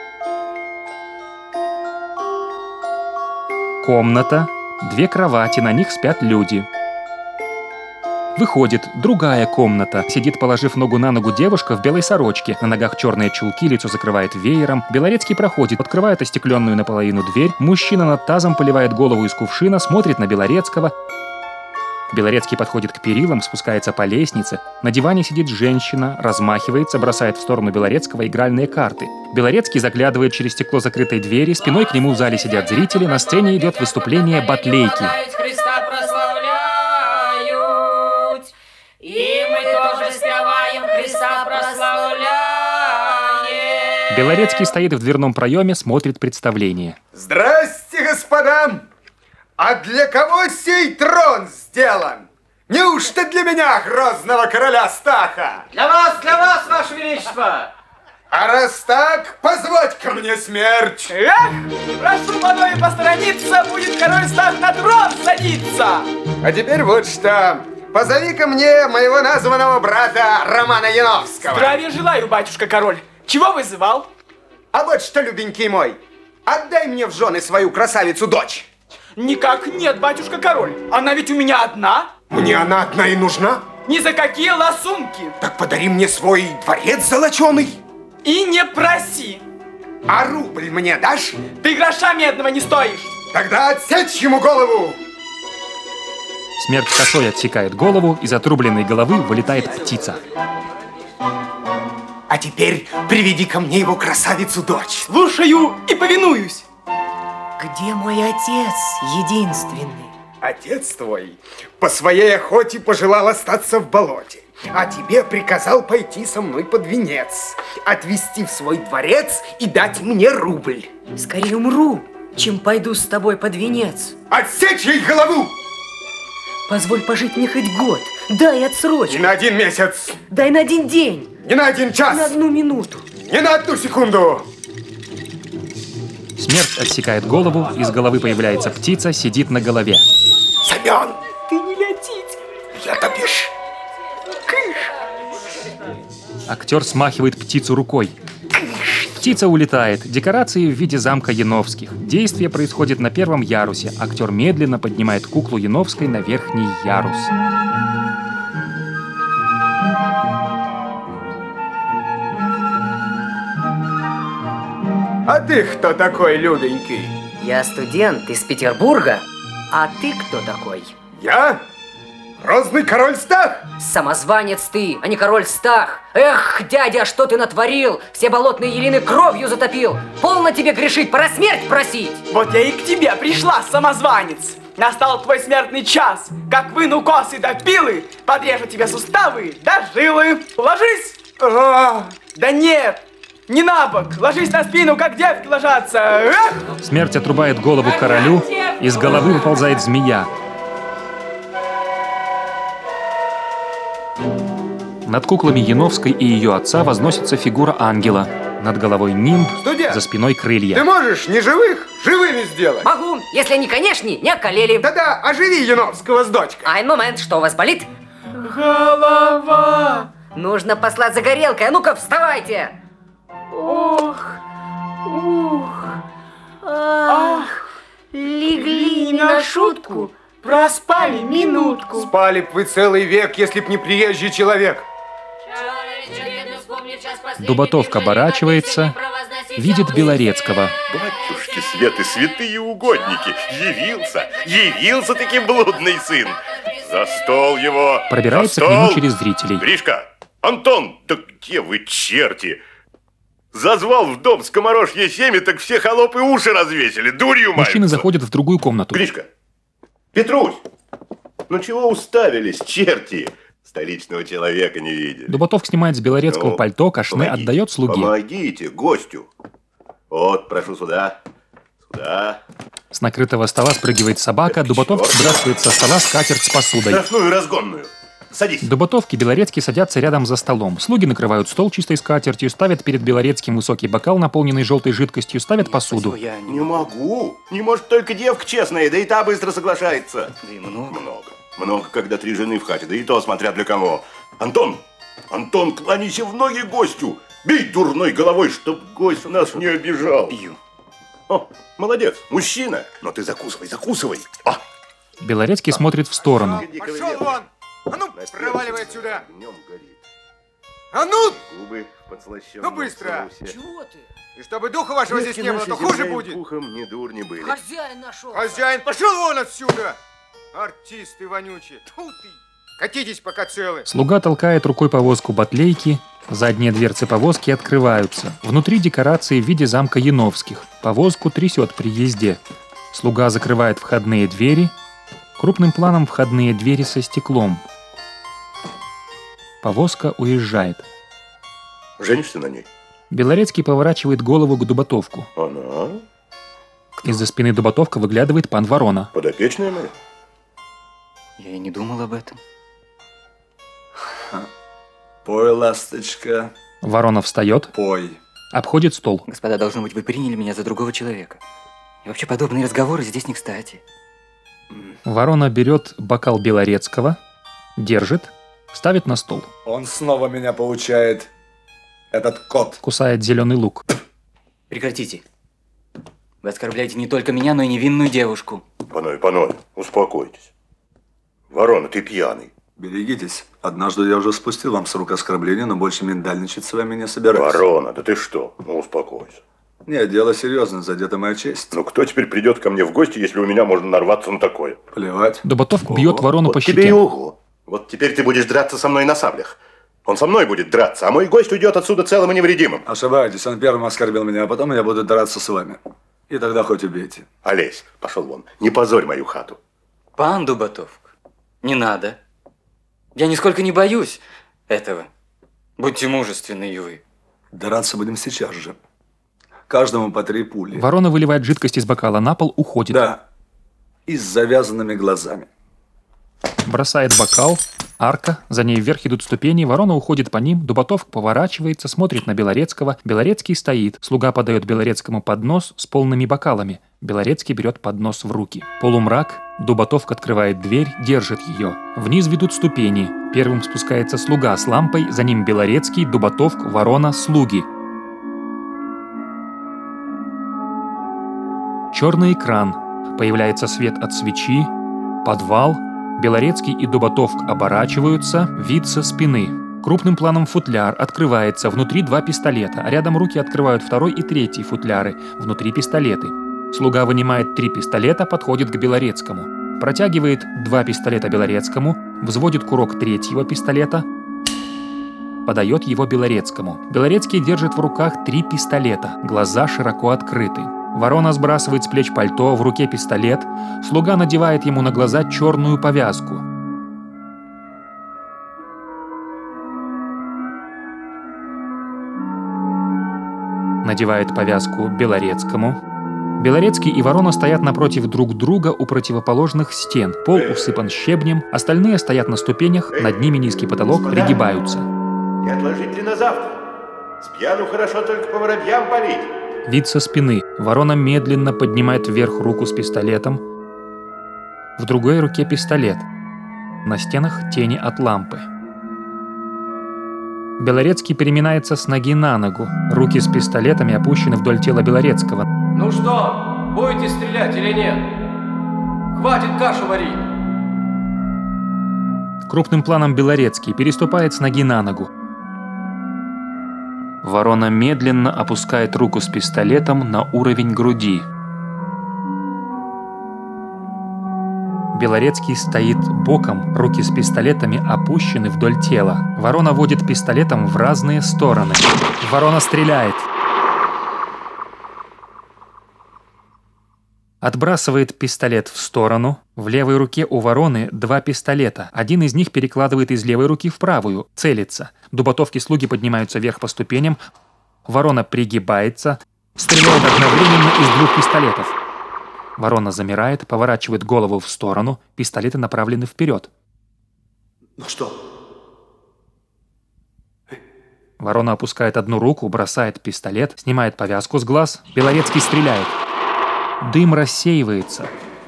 A: Комната, две кровати, на них спят люди. Выходит другая комната. Сидит, положив ногу на ногу, девушка в белой сорочке. На ногах черные чулки, лицо закрывает веером. Белорецкий проходит, открывает остекленную наполовину дверь. Мужчина над тазом поливает голову из кувшина, смотрит на Белорецкого. Белорецкий подходит к перилам, спускается по лестнице. На диване сидит женщина, размахивается, бросает в сторону Белорецкого игральные карты. Белорецкий заглядывает через стекло закрытой двери. Спиной к нему в зале сидят зрители. На сцене идет выступление батлейки.
Q: Христа прославляют, и мы тоже спеваем Христа прославляем.
A: Белорецкий стоит в дверном проеме, смотрит представление.
R: Здрасте, господа! А для кого сей трон сделан? Неужто для меня, грозного короля Стаха?
N: Для вас, для вас, ваше величество!
R: А раз так, позвать ко мне смерть!
N: Эх, прошу мною посторониться, будет король Стах на трон садиться!
R: А теперь вот что. Позови ко мне моего названного брата Романа Яновского.
N: Здравия желаю, батюшка король. Чего вызывал?
R: А вот что, любенький мой, отдай мне в жены свою красавицу-дочь.
N: Никак нет, батюшка король. Она ведь у меня одна.
R: Мне она одна и нужна?
N: Ни за какие ласунки.
R: Так подари мне свой дворец золоченый.
N: И не проси.
R: А рубль мне дашь?
N: Ты гроша медного не стоишь.
R: Тогда отсечь ему голову.
A: Смерть косой отсекает голову, из отрубленной головы вылетает птица.
R: А теперь приведи ко мне его красавицу-дочь.
N: Слушаю и повинуюсь.
Q: Где мой отец, единственный?
R: Отец твой по своей охоте пожелал остаться в болоте, а тебе приказал пойти со мной под венец, отвезти в свой дворец и дать мне рубль.
Q: Скорее умру, чем пойду с тобой под венец.
R: Отсечь ей голову!
Q: Позволь пожить мне хоть год. Дай отсрочку.
R: Не на один месяц.
Q: Дай на один день.
R: Не на один час.
Q: На одну минуту.
R: Не на одну секунду.
A: Смерть отсекает голову, из головы появляется птица, сидит на голове.
R: Семен!
N: Ты не летите.
R: Я топишь.
N: Кыш.
A: Актер смахивает птицу рукой. Птица улетает. Декорации в виде замка Яновских. Действие происходит на первом ярусе. Актер медленно поднимает куклу Яновской на верхний ярус.
R: А ты кто такой, любенький?
Q: Я студент из Петербурга. А ты кто такой?
R: Я? Грозный король Стах?
Q: Самозванец ты, а не король Стах. Эх, дядя, что ты натворил? Все болотные елины кровью затопил. Полно тебе грешить, пора смерть просить.
N: Вот я и к тебе пришла, самозванец. Настал твой смертный час. Как выну косы до пилы, подрежу тебе суставы до жилы. Ложись. О, да нет, не на бок. Ложись на спину, как девки ложатся. Эх!
A: Смерть отрубает голову королю, из головы выползает змея. Над куклами Яновской и ее отца возносится фигура ангела. Над головой нимб,
R: Студент,
A: за спиной крылья.
R: Ты можешь не живых живыми сделать?
Q: Могу, если они, конечно, не околели.
R: Да-да, оживи Яновского с дочкой.
Q: Ай, момент, что у вас болит?
N: Голова.
Q: Нужно послать за горелкой, а ну-ка вставайте.
N: Ох, ух, Ах, легли не на шутку, проспали минутку.
G: Спали б вы целый век, если б не приезжий человек.
A: Дубатовка оборачивается, видит Белорецкого.
F: Батюшки светы, святые угодники! Явился, явился таки блудный сын! За стол его!
A: Пробирается
F: за
A: к
F: стол.
A: нему через зрителей.
F: Гришка! Антон! Да где вы, черти? Зазвал в дом скоморожье семя, так все холопы уши развесили, дурью маются.
A: Мужчины заходят в другую комнату.
F: Гришка! Петрусь! Ну чего уставились, черти? Столичного человека не видели.
A: Дубатовка снимает с Белорецкого
F: Ну,
A: пальто, кашне,
F: помогите,
A: отдает слуге.
F: Помогите гостю. Вот, прошу сюда. Сюда.
A: С накрытого стола спрыгивает собака, Дубатовка сбрасывает со стола скатерть с посудой.
F: Штрафную разгонную. Садись.
A: Дубатовки и Белорецкий садятся рядом за столом. Слуги накрывают стол чистой скатертью, ставят перед Белорецким высокий бокал, наполненный желтой жидкостью, ставят посуду.
F: Я не могу. Не может только девка честная, да и та быстро соглашается.
C: Да и много.
F: Много. Много, когда три жены в хате, да и то смотря для кого. Антон! Антон, кланяйся в ноги гостю! Бей дурной головой, чтоб гость нас не обижал.
C: Бью.
F: О, молодец, мужчина. Но ты закусывай, закусывай. О.
A: Белорецкий смотрит в сторону.
G: Пошел вон! А ну, проваливай отсюда! А ну!
F: Губы подслащённые.
G: Ну быстро!
Q: Чего ты?
G: И чтобы духа вашего здесь не было, то хуже будет!
F: Ухом ни дур не были.
Q: Хозяин нашел.
G: Хозяин, пошел вон отсюда! Артисты вонючие! Тьфу ты! Катитесь, пока целы!
A: Слуга толкает рукой повозку Батлейки. Задние дверцы повозки открываются. Внутри декорации в виде замка Яновских. Повозку трясет при езде. Слуга закрывает входные двери. Крупным планом входные двери со стеклом. Повозка уезжает.
F: Женишься на ней?
A: Белорецкий поворачивает голову к Дубатовку.
F: Она?
A: Из-за спины Дубатовка выглядывает пан Ворона.
F: Подопечная моя?
C: Я и не думал об этом.
G: Пой, ласточка.
A: Ворона встает.
G: Пой.
A: Обходит стол.
C: Господа, должно быть, вы приняли меня за другого человека. И вообще подобные разговоры здесь не кстати.
A: Ворона берет бокал Белорецкого, держит, ставит на стол.
G: Он снова меня получает. Этот кот.
A: Кусает зеленый лук.
C: Прекратите. Вы оскорбляете не только меня, но и невинную девушку.
F: Паной, паной, успокойтесь. Ворона, ты пьяный.
G: Берегитесь. Однажды я уже спустил вам с рук оскорбления, но больше миндальничать с вами не собираюсь.
F: Ворона, да ты что? Ну, успокойся.
G: Нет, дело серьезное, задета моя честь.
F: Ну, кто теперь придет ко мне в гости, если у меня можно нарваться на такое?
G: Плевать.
A: Дубатовка бьет Ворону
F: вот
A: по
F: тебе и
A: щеке.
F: ого. Вот теперь ты будешь драться со мной на саблях. Он со мной будет драться, а мой гость уйдет отсюда целым и невредимым.
G: Ошибаетесь, он первым оскорбил меня, а потом я буду драться с вами. И тогда хоть убейте.
F: Олесь, пошел вон, не позорь мою хату.
C: Пан Дубатовка, не надо. Я нисколько не боюсь этого. Будьте мужественны и вы.
G: Драться будем сейчас же. Каждому по три пули.
A: Ворона выливает жидкость из бокала на пол, уходит.
G: Да. И с завязанными глазами.
A: Бросает бокал, арка, за ней вверх идут ступени, Ворона уходит по ним, Дубатовка поворачивается, смотрит на Белорецкого. Белорецкий стоит, слуга подает Белорецкому поднос с полными бокалами. Белорецкий берет поднос в руки. Полумрак, Дубатовка открывает дверь, держит ее. Вниз ведут ступени. Первым спускается слуга с лампой, за ним Белорецкий, Дубатовка, Ворона, слуги. Черный экран. Появляется свет от свечи. Подвал. Белорецкий и Дубатовка оборачиваются. Вид со спины. Крупным планом футляр открывается. Внутри два пистолета. А рядом руки открывают второй и третий футляры. Внутри пистолеты. Слуга вынимает три пистолета, подходит к Белорецкому. Протягивает два пистолета Белорецкому. Взводит курок третьего пистолета. Подает его Белорецкому. Белорецкий держит в руках три пистолета. Глаза широко открыты. Ворона сбрасывает с плеч пальто, в руке пистолет. Слуга надевает ему на глаза черную повязку. Надевает повязку Белорецкому. Белорецкий и Ворона стоят напротив друг друга у противоположных стен. Пол усыпан щебнем, остальные стоят на ступенях, над ними низкий потолок, пригибаются.
F: Не отложить ли на завтра? С пьяну хорошо только по воробьям палить.
A: Вид со спины. Ворона медленно поднимает вверх руку с пистолетом. В другой руке пистолет. На стенах тени от лампы. Белорецкий переминается с ноги на ногу. Руки с пистолетами опущены вдоль тела Белорецкого.
N: Ну что,
I: будете стрелять или нет? Хватит кашу варить.
A: Крупным планом Белорецкий переступает с ноги на ногу. Ворона медленно опускает руку с пистолетом на уровень груди. Белорецкий стоит боком, руки с пистолетами опущены вдоль тела. Ворона водит пистолетом в разные стороны. Ворона стреляет. Отбрасывает пистолет в сторону. В левой руке у вороны два пистолета. Один из них перекладывает из левой руки в правую, целится. Дубатовки слуги поднимаются вверх по ступеням. Ворона пригибается, стреляет одновременно из двух пистолетов. Ворона замирает, поворачивает голову в сторону, пистолеты направлены вперед.
R: Ну что?
A: Ворона опускает одну руку, бросает пистолет, снимает повязку с глаз. Белорецкий стреляет. Дым рассеивается.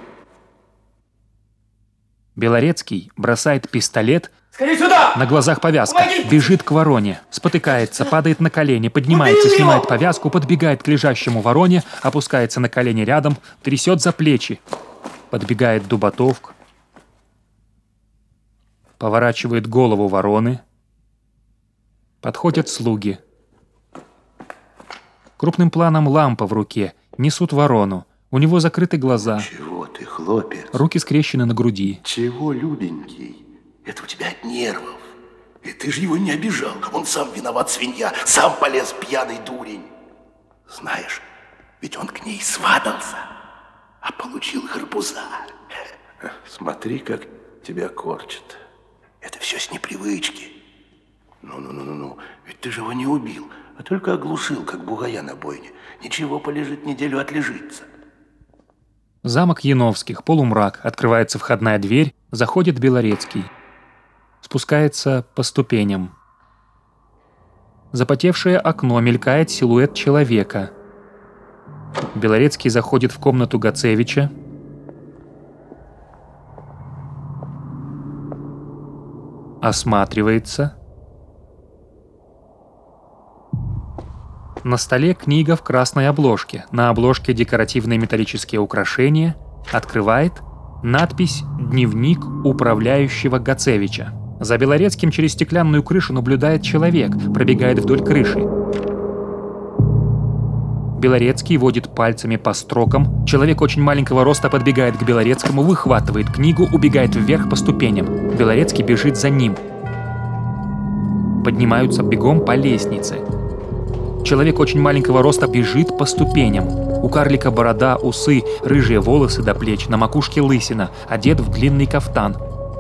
A: Белорецкий бросает пистолет.
N: Скорее сюда!
A: На глазах повязка.
N: Помогите!
A: Бежит к вороне. Спотыкается, падает на колени, поднимается,
N: Убили
A: снимает
N: его!
A: повязку, подбегает к лежащему вороне, опускается на колени рядом, трясет за плечи. Подбегает Дубатовк. Поворачивает голову вороны. Подходят слуги. Крупным планом лампа в руке. Несут ворону. У него закрыты глаза.
F: Чего ты, хлопец?
A: Руки скрещены на груди.
F: Чего, любенький? Это у тебя от нервов. И ты же его не обижал. Он сам виноват, свинья. Сам полез, пьяный дурень. Знаешь, ведь он к ней сватался, а получил гарбуза. Смотри, как тебя корчат. Это все с непривычки. Ну-ну-ну-ну, ведь ты же его не убил, а только оглушил, как бугая на бойне. Ничего, полежит неделю, отлежится.
A: Замок Яновских, полумрак, открывается входная дверь, заходит Белорецкий. Спускается по ступеням. Запотевшее окно, мелькает силуэт человека. Белорецкий заходит в комнату Гацевича. Осматривается. На столе книга в красной обложке. На обложке декоративные металлические украшения. Открывает надпись «Дневник управляющего Гацевича». За Белорецким через стеклянную крышу наблюдает человек, пробегает вдоль крыши. Белорецкий водит пальцами по строкам. Человек очень маленького роста подбегает к Белорецкому, выхватывает книгу, убегает вверх по ступеням. Белорецкий бежит за ним. Поднимаются бегом по лестнице. Человек очень маленького роста бежит по ступеням. У карлика борода, усы, рыжие волосы до плеч, на макушке лысина, одет в длинный кафтан.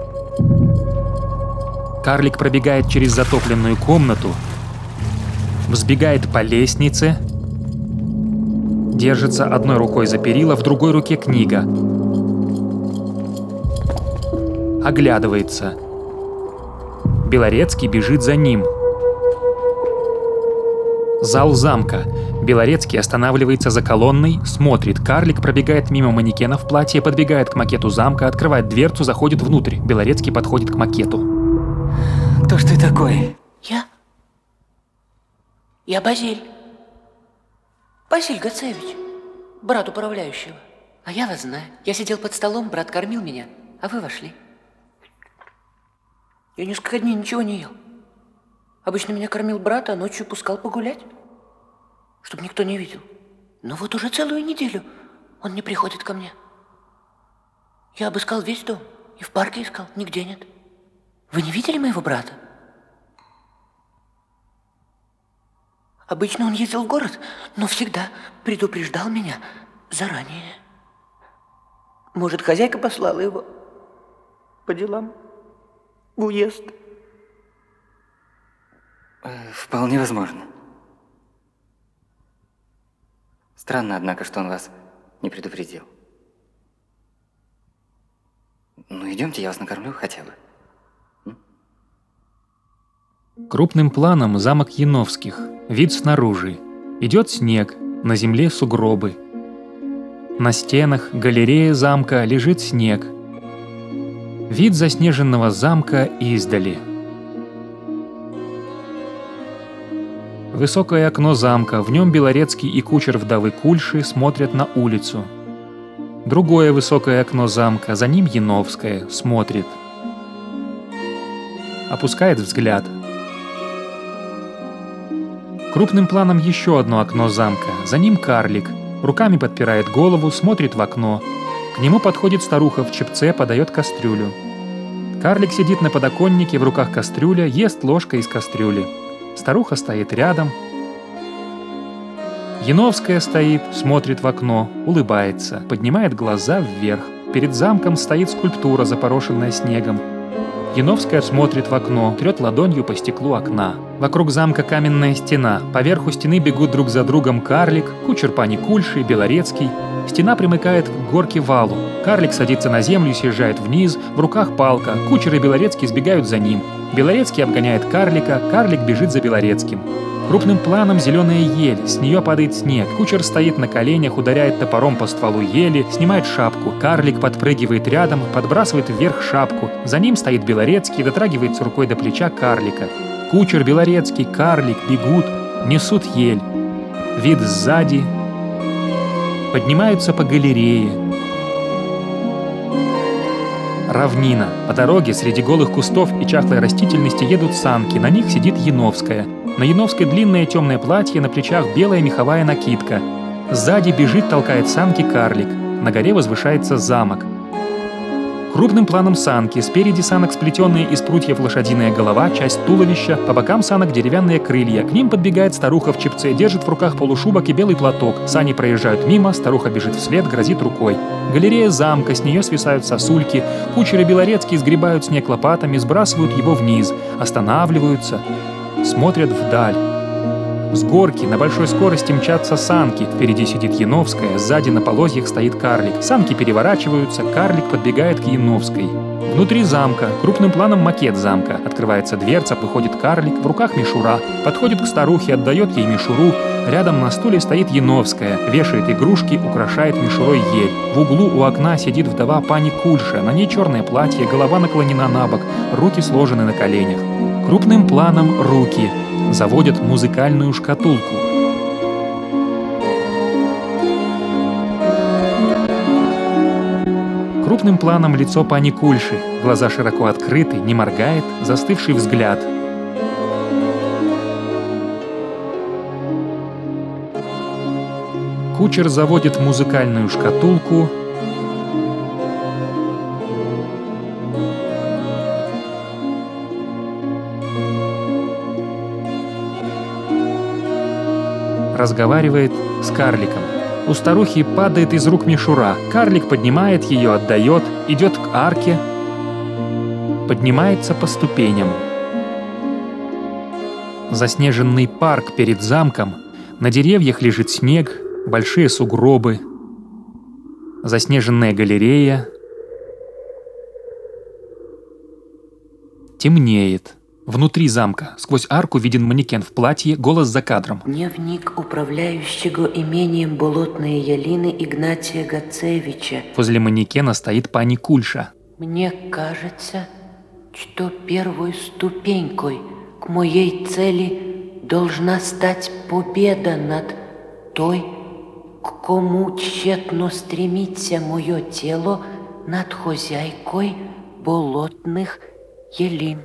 A: Карлик пробегает через затопленную комнату, взбегает по лестнице, держится одной рукой за перила, в другой руке книга. Оглядывается. Белорецкий бежит за ним. Зал замка. Белорецкий останавливается за колонной, смотрит. Карлик пробегает мимо манекена в платье, подбегает к макету замка, открывает дверцу, заходит внутрь. Белорецкий подходит к макету.
Q: Кто ж ты такой?
S: Я? Я Базиль. Базиль Гацевич, брат управляющего. А я вас знаю. Я сидел под столом, брат кормил меня, а вы вошли. Я несколько дней ничего не ел. Обычно меня кормил брат, а ночью пускал погулять, чтобы никто не видел. Но вот уже целую неделю он не приходит ко мне. Я обыскал весь дом и в парке искал, нигде нет. Вы не видели моего брата? Обычно он ездил в город, но всегда предупреждал меня заранее. Может, хозяйка послала его по делам в уезд?
C: Вполне возможно. Странно, однако, что он вас не предупредил. Ну, идемте, я вас накормлю хотя бы.
A: Крупным планом замок Яновских. Вид снаружи. Идет снег, на земле сугробы. На стенах галерея замка лежит снег. Вид заснеженного замка издали. Высокое окно замка, в нем Белорецкий и кучер вдовы Кульши смотрят на улицу. Другое высокое окно замка, за ним Яновская, смотрит. Опускает взгляд. Крупным планом еще одно окно замка, за ним карлик, руками подпирает голову, смотрит в окно. К нему подходит старуха в чепце, подает кастрюлю. Карлик сидит на подоконнике, в руках кастрюля, ест ложкой из кастрюли. Старуха стоит рядом. Яновская стоит, смотрит в окно, улыбается, поднимает глаза вверх. Перед замком стоит скульптура, запорошенная снегом. Яновская смотрит в окно, трет ладонью по стеклу окна. Вокруг замка каменная стена. Поверху стены бегут друг за другом карлик, кучер пани Кульши, Белорецкий. Стена примыкает к горке валу. Карлик садится на землю и съезжает вниз, в руках палка. Кучер и Белорецкий сбегают за ним. Белорецкий обгоняет карлика, карлик бежит за Белорецким. Крупным планом зеленая ель, с нее падает снег. Кучер стоит на коленях, ударяет топором по стволу ели, снимает шапку. Карлик подпрыгивает рядом, подбрасывает вверх шапку. За ним стоит Белорецкий, дотрагивается рукой до плеча карлика. Кучер, Белорецкий, карлик бегут, несут ель. Вид сзади. Поднимаются по галерее. Равнина. По дороге среди голых кустов и чахлой растительности едут санки, на них сидит Яновская. На Яновской длинное темное платье, на плечах белая меховая накидка. Сзади бежит, толкает санки карлик. На горе возвышается замок. Крупным планом санки, спереди санок сплетенные из прутьев лошадиная голова, часть туловища, по бокам санок деревянные крылья. К ним подбегает старуха в чепце, держит в руках полушубок и белый платок. Сани проезжают мимо, старуха бежит вслед, грозит рукой. Галерея замка, с нее свисают сосульки. Кучер и Белорецкий сгребают снег лопатами, сбрасывают его вниз, останавливаются, смотрят вдаль. С горки на большой скорости мчатся санки. Впереди сидит Яновская, сзади на полозьях стоит карлик. Санки переворачиваются, карлик подбегает к Яновской. Внутри замка, крупным планом макет замка. Открывается дверца, выходит карлик, в руках мишура. Подходит к старухе, отдает ей мишуру. Рядом на стуле стоит Яновская, вешает игрушки, украшает мишурой ель. В углу у окна сидит вдова пани Кульша. На ней черное платье, голова наклонена на бок, руки сложены на коленях. Крупным планом руки. Заводят музыкальную шкатулку. Крупным планом лицо пани Кульши. Глаза широко открыты, не моргает, застывший взгляд. Кучер заводит музыкальную шкатулку. Разговаривает с карликом. У старухи падает из рук мишура. Карлик поднимает ее, отдает, идет к арке, поднимается по ступеням. Заснеженный парк перед замком. На деревьях лежит снег, большие сугробы. Заснеженная галерея. Темнеет. Внутри замка, сквозь арку, виден манекен в платье, голос за кадром.
S: Дневник управляющего имением Болотные Ялины Игнатия Гацевича.
A: Возле манекена стоит пани Кульша.
S: Мне кажется, что первой ступенькой к моей цели должна стать победа над той, к кому тщетно стремится мое тело, над хозяйкой Болотных Ялин.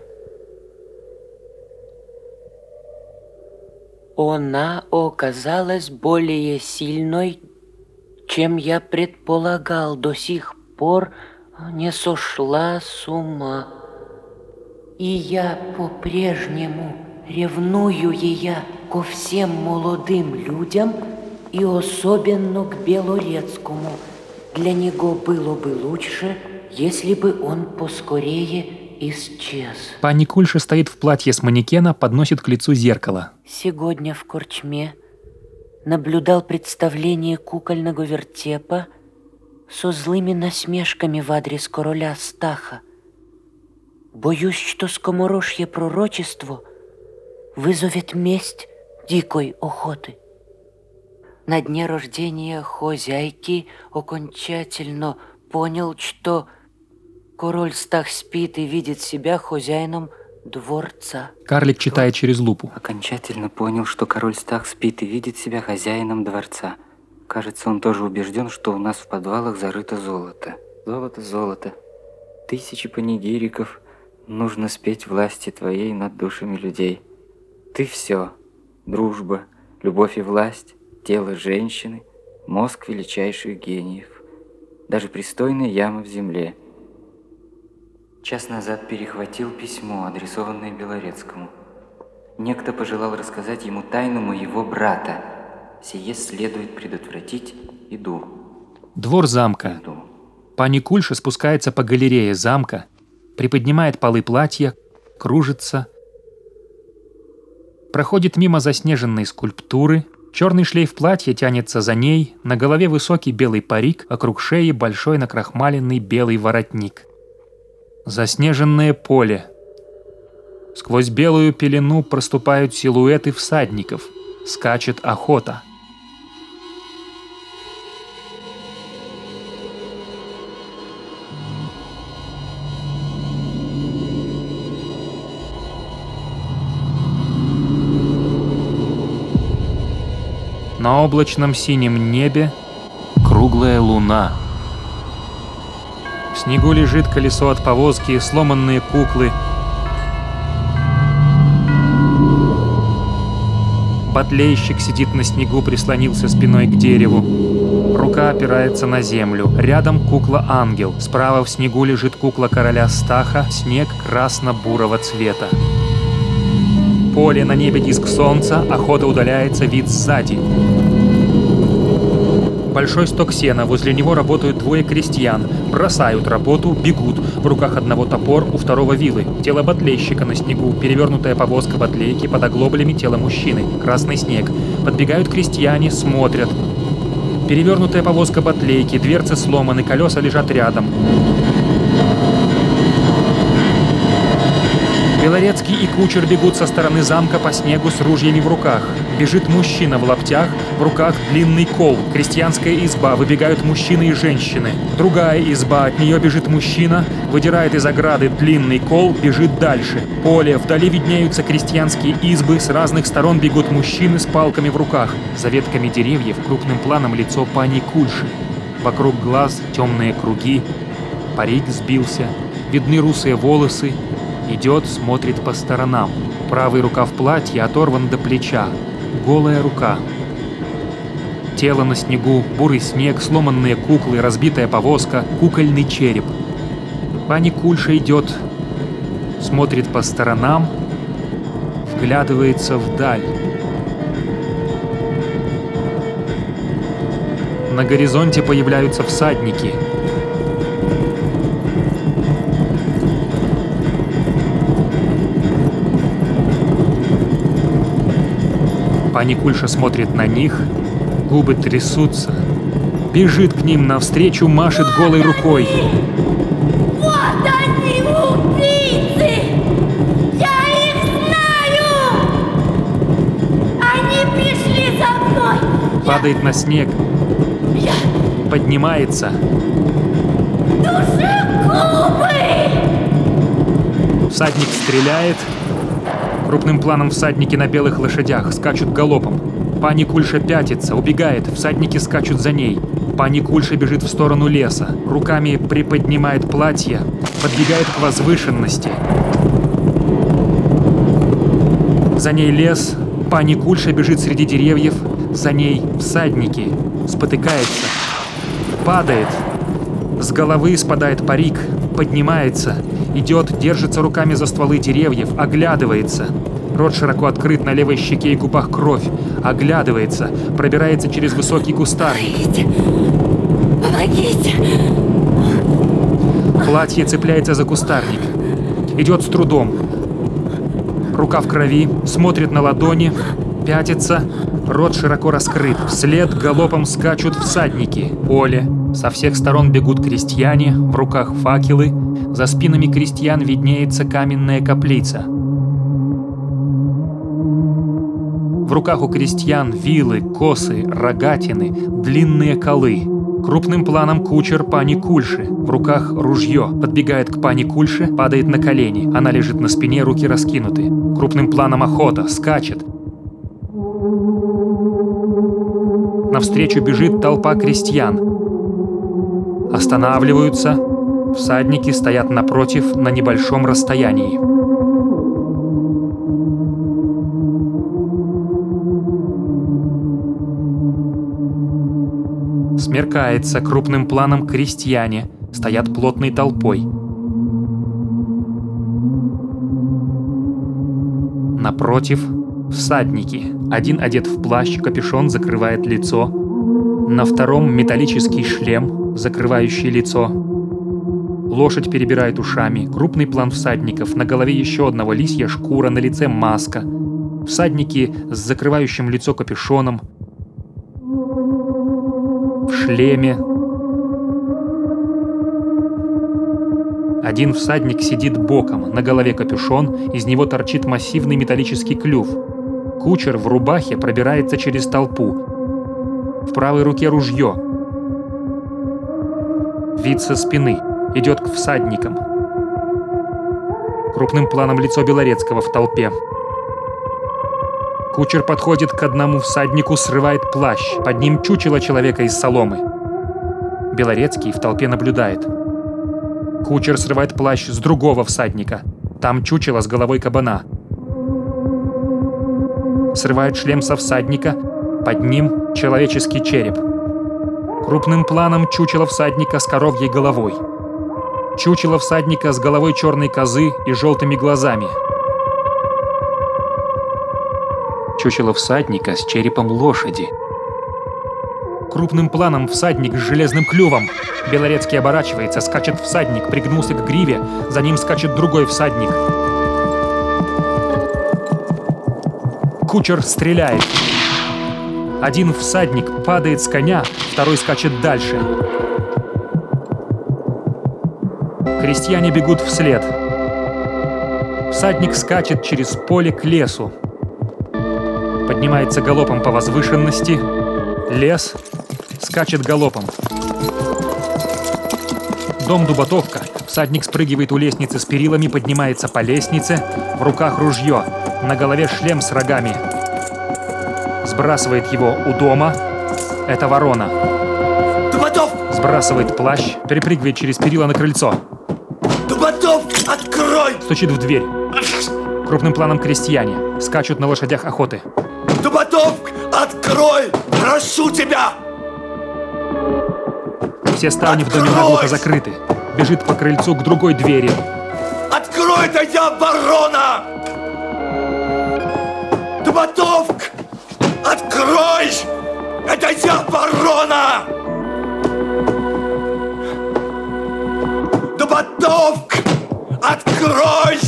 S: Она оказалась более сильной, чем я предполагал, до сих пор не сошла с ума. И я по-прежнему ревную ее ко всем молодым людям и особенно к Белорецкому. Для него было бы лучше, если бы он поскорее исчез.
A: Пани Кульша стоит в платье с манекена, подносит к лицу зеркало.
S: Сегодня в корчме наблюдал представление кукольного вертепа со злыми насмешками в адрес короля Стаха. Боюсь, что скоморожье пророчество вызовет месть дикой охоты. На дне рождения хозяйки окончательно понял, что король Стах спит и видит себя хозяином дворца.
A: Карлик читает через лупу.
C: Окончательно понял, что король Стах спит и видит себя хозяином дворца. Кажется, он тоже убежден, что у нас в подвалах зарыто золото. Золото, золото. Тысячи панигириков нужно спеть власти твоей над душами людей. Ты все. Дружба, любовь и власть, тело женщины, мозг величайших гениев. Даже пристойная яма в земле. Час назад перехватил письмо, адресованное Белорецкому. Некто пожелал рассказать ему тайну моего брата. Сие следует предотвратить. Иду.
A: Двор замка.
C: Иду.
A: Пани Кульша спускается по галерее замка, приподнимает полы платья, кружится, проходит мимо заснеженной скульптуры, черный шлейф платья тянется за ней, на голове высокий белый парик, вокруг шеи большой накрахмаленный белый воротник. Заснеженное поле. Сквозь белую пелену проступают силуэты всадников, скачет охота. На облачном синем небе круглая луна. В снегу лежит колесо от повозки, сломанные куклы. Батлейщик сидит на снегу, прислонился спиной к дереву. Рука опирается на землю. Рядом кукла-ангел. Справа в снегу лежит кукла короля Стаха. Снег красно-бурого цвета. Поле, на небе диск солнца, охота удаляется, вид сзади. Большой сток сена, возле него работают двое крестьян. Бросают работу, бегут. В руках одного топор, у второго вилы. Тело батлейщика на снегу, перевернутая повозка батлейки, под оглоблями тело мужчины. Красный снег. Подбегают крестьяне, смотрят. Перевернутая повозка батлейки, дверцы сломаны, колеса лежат рядом. Белорецкий и кучер бегут со стороны замка по снегу с ружьями в руках. Бежит мужчина в лаптях, в руках длинный кол. Крестьянская изба, выбегают мужчины и женщины. Другая изба, от нее бежит мужчина, выдирает из ограды длинный кол, бежит дальше. Поле, вдали виднеются крестьянские избы, с разных сторон бегут мужчины с палками в руках. За ветками деревьев крупным планом лицо пани Кульши. Вокруг глаз темные круги, парик сбился, видны русые волосы. Идет, смотрит по сторонам. Правый рукав платья оторван до плеча. Голая рука. Тело на снегу, бурый снег, сломанные куклы, разбитая повозка, кукольный череп. Пани Кульша идет, смотрит по сторонам, вглядывается вдаль. На горизонте появляются всадники. Пани Кульша смотрит на них, губы трясутся, бежит к ним навстречу, машет голой рукой.
K: Вот они, убийцы! Я их знаю! Они пришли за мной!
A: Падает на снег, поднимается.
K: Душегубы!
A: Всадник стреляет. Крупным планом всадники на белых лошадях скачут галопом. Пани Кульша пятится, убегает, всадники скачут за ней. Пани Кульша бежит в сторону леса, руками приподнимает платье, подбегает к возвышенности. За ней лес, пани Кульша бежит среди деревьев, за ней всадники, спотыкается, падает, с головы спадает парик, поднимается, идет, держится руками за стволы деревьев, оглядывается. Рот широко открыт, на левой щеке и губах кровь. Оглядывается, пробирается через высокий кустарник.
K: Помогите!
A: Платье цепляется за кустарник. Идет с трудом. Рука в крови, смотрит на ладони, пятится, рот широко раскрыт. Вслед галопом скачут всадники. Поле. Со всех сторон бегут крестьяне, в руках факелы. За спинами крестьян виднеется каменная каплица. В руках у крестьян вилы, косы, рогатины, длинные колы. Крупным планом кучер пани Кульши. В руках ружье. Подбегает к пани Кульше, падает на колени. Она лежит на спине, руки раскинуты. Крупным планом охота. Скачет. Навстречу бежит толпа крестьян. Останавливаются. Всадники стоят напротив на небольшом расстоянии. Смеркается. Крупным планом крестьяне стоят плотной толпой. Напротив всадники. Один одет в плащ, капюшон закрывает лицо. На втором металлический шлем, закрывающий лицо. Лошадь перебирает ушами. Крупный план всадников. На голове еще одного лисья шкура, на лице маска. Всадники с закрывающим лицо капюшоном. В шлеме. Один всадник сидит боком, на голове капюшон, из него торчит массивный металлический клюв. Кучер в рубахе пробирается через толпу. В правой руке ружье. Вид со спины. Идет к всадникам. Крупным планом лицо Белорецкого в толпе. Кучер подходит к одному всаднику, срывает плащ. Под ним чучело человека из соломы. Белорецкий в толпе наблюдает. Кучер срывает плащ с другого всадника. Там чучело с головой кабана. Срывает шлем со всадника. Под ним человеческий череп. Крупным планом чучело всадника с коровьей головой. Чучело всадника с головой черной козы и желтыми глазами. Чучело всадника с черепом лошади. Крупным планом всадник с железным клювом. Белорецкий оборачивается, скачет всадник, пригнулся к гриве, за ним скачет другой всадник. Кучер стреляет. Один всадник падает с коня, второй скачет дальше. Крестьяне бегут вслед. Всадник скачет через поле к лесу. Поднимается галопом по возвышенности. Лес. Скачет галопом. Дом Дубатовка. Всадник спрыгивает у лестницы с перилами, поднимается по лестнице. В руках ружье. На голове шлем с рогами. Сбрасывает его у дома. Это ворона.
R: Дубатов!
A: Сбрасывает плащ. Перепрыгивает через перила на крыльцо.
R: Дубатов, открой!
A: Стучит в дверь. Крупным планом крестьяне. Скачут на лошадях охоты.
R: Дубатов, открой! Прошу тебя!
A: Все ставни в доме наглухо закрыты. Бежит по крыльцу к другой двери.
R: Открой, это я, ворона! Дубатов, открой! Это я, ворона! Дубатов, открой!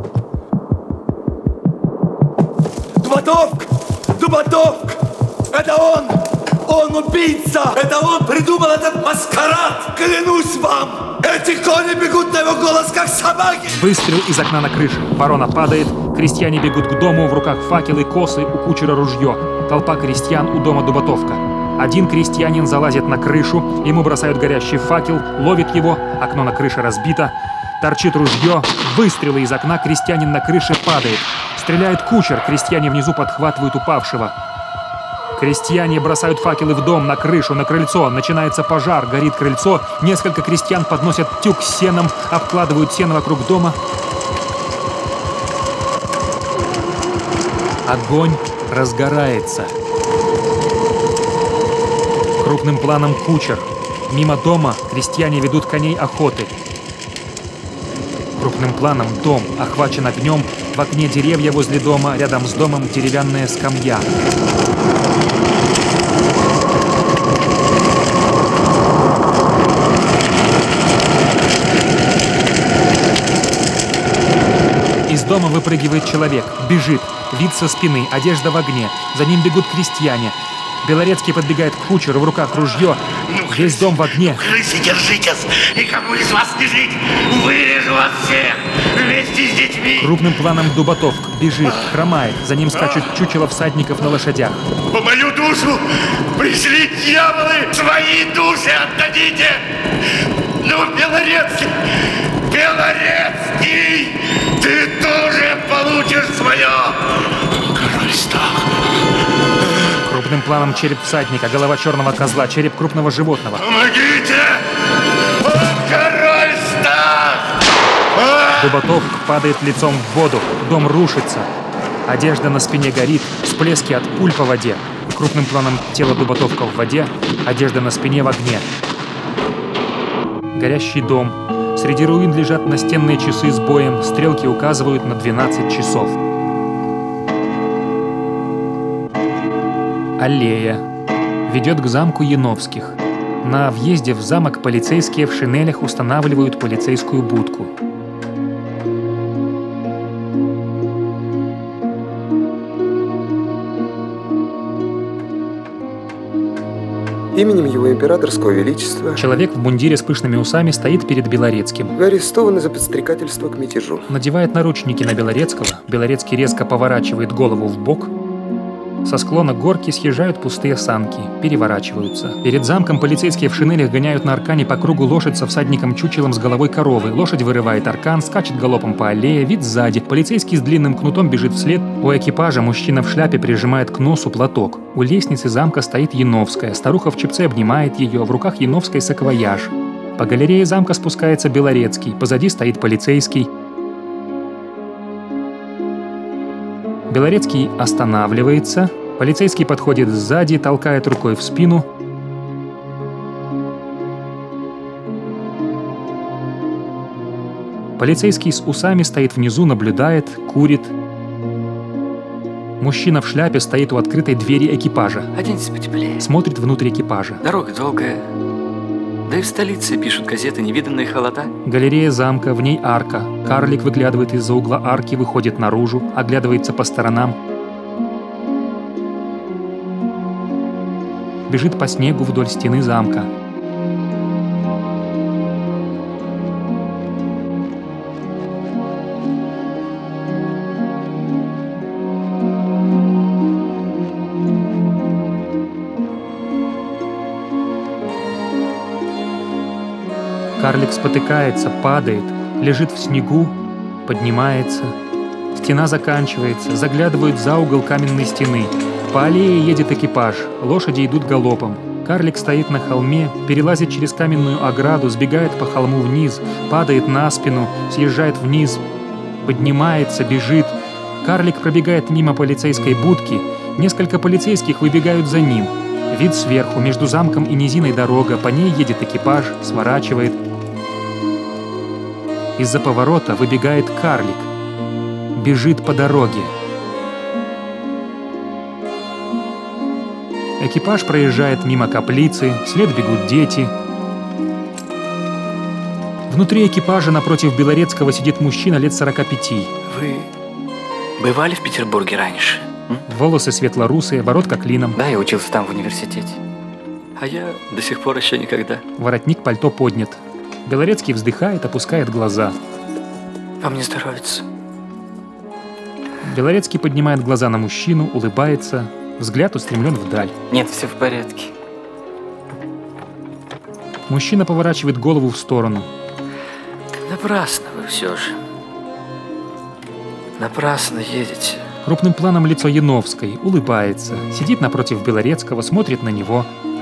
R: Дубатов! Дубатов! Это он! Он убийца! Это он придумал этот маскарад! Клянусь вам! Эти кони бегут на его голос, как собаки!
A: Выстрел из окна на крыше. Ворона падает. Крестьяне бегут к дому, в руках факелы, косы, у кучера ружье. Толпа крестьян у дома Дубатовка. Один крестьянин залазит на крышу, ему бросают горящий факел, ловит его, окно на крыше разбито. Торчит ружье, выстрелы из окна, крестьянин на крыше падает. Стреляет кучер, крестьяне внизу подхватывают упавшего. Крестьяне бросают факелы в дом, на крышу, на крыльцо. Начинается пожар, горит крыльцо. Несколько крестьян подносят тюк с сеном, обкладывают сено вокруг дома. Огонь разгорается. Крупным планом кучер. Мимо дома крестьяне ведут коней охоты. Крупным планом дом охвачен огнем. В окне деревья возле дома, рядом с домом деревянная скамья. Из дома выпрыгивает человек, бежит, вид со спины, одежда в огне. За ним бегут крестьяне. Белорецкий подбегает к кучеру, в руках ружье. Весь дом в огне.
R: Крысы, держитесь! И кому из вас не жить, вырежу вас всех вместе с детьми!
A: Крупным планом Дуботовк бежит, хромает. За ним скачут чучело всадников на лошадях.
R: По мою душу пришли дьяволы! Свои души отдадите! Ну, Белорецкий! Белорецкий! Ты тоже получишь свое! Король Стах!
A: Крупным планом череп всадника, голова черного козла, череп крупного животного.
R: Помогите! Он король Стах!
A: Дуботовк падает лицом в воду, дом рушится. Одежда на спине горит, всплески от пуль по воде. Крупным планом тело Дуботовка в воде, одежда на спине в огне. Горящий дом. Среди руин лежат настенные часы с боем, стрелки указывают на двенадцать часов. Аллея. Ведет к замку Яновских. На въезде в замок полицейские в шинелях устанавливают полицейскую будку.
M: Именем его императорского величества
A: Человек в мундире с пышными усами стоит перед Белорецким.
M: вы арестованы за подстрекательство к мятежу.
A: Надевает наручники на Белорецкого. Белорецкий резко поворачивает голову в бок. Со склона горки съезжают пустые санки, переворачиваются. Перед замком полицейские в шинелях гоняют на аркане по кругу лошадь со всадником-чучелом с головой коровы. Лошадь вырывает аркан, скачет галопом по аллее, вид сзади. Полицейский с длинным кнутом бежит вслед. У экипажа мужчина в шляпе прижимает к носу платок. У лестницы замка стоит Яновская. Старуха в чепце обнимает ее, в руках Яновской саквояж. По галерее замка спускается Белорецкий. Позади стоит полицейский. Белорецкий останавливается. Полицейский подходит сзади, толкает рукой в спину. Полицейский с усами стоит внизу, наблюдает, курит. Мужчина в шляпе стоит у открытой двери экипажа.
O: Оденься потеплее.
A: Смотрит внутрь экипажа.
O: Дорога долгая. Да и в столице пишут газеты невиданные холода.
A: Галерея замка, в ней арка. Карлик выглядывает из-за угла арки, выходит наружу, оглядывается по сторонам. Бежит по снегу вдоль стены замка. Карлик спотыкается, падает, лежит в снегу, поднимается. Стена заканчивается, заглядывают за угол каменной стены. По аллее едет экипаж, лошади идут галопом. Карлик стоит на холме, перелазит через каменную ограду, сбегает по холму вниз, падает на спину, съезжает вниз, поднимается, бежит. Карлик пробегает мимо полицейской будки, несколько полицейских выбегают за ним. Вид сверху, между замком и низиной дорога, по ней едет экипаж, сворачивает. Из-за поворота выбегает карлик. Бежит по дороге. Экипаж проезжает мимо каплицы, вслед бегут дети. Внутри экипажа напротив Белорецкого сидит мужчина лет сорока пяти.
O: Вы бывали в Петербурге раньше? М?
A: Волосы светло-русые, бородка клином.
O: Да, я учился там в университете. А я до сих пор еще никогда.
A: Воротник пальто поднят. Белорецкий вздыхает, опускает глаза.
O: Вам не здоровится.
A: Белорецкий поднимает глаза на мужчину, улыбается. Взгляд устремлен вдаль.
O: Нет, все в порядке.
A: Мужчина поворачивает голову в сторону.
O: Напрасно вы все же. Напрасно едете.
A: Крупным планом лицо Яновской, улыбается. Сидит напротив Белорецкого, смотрит на него.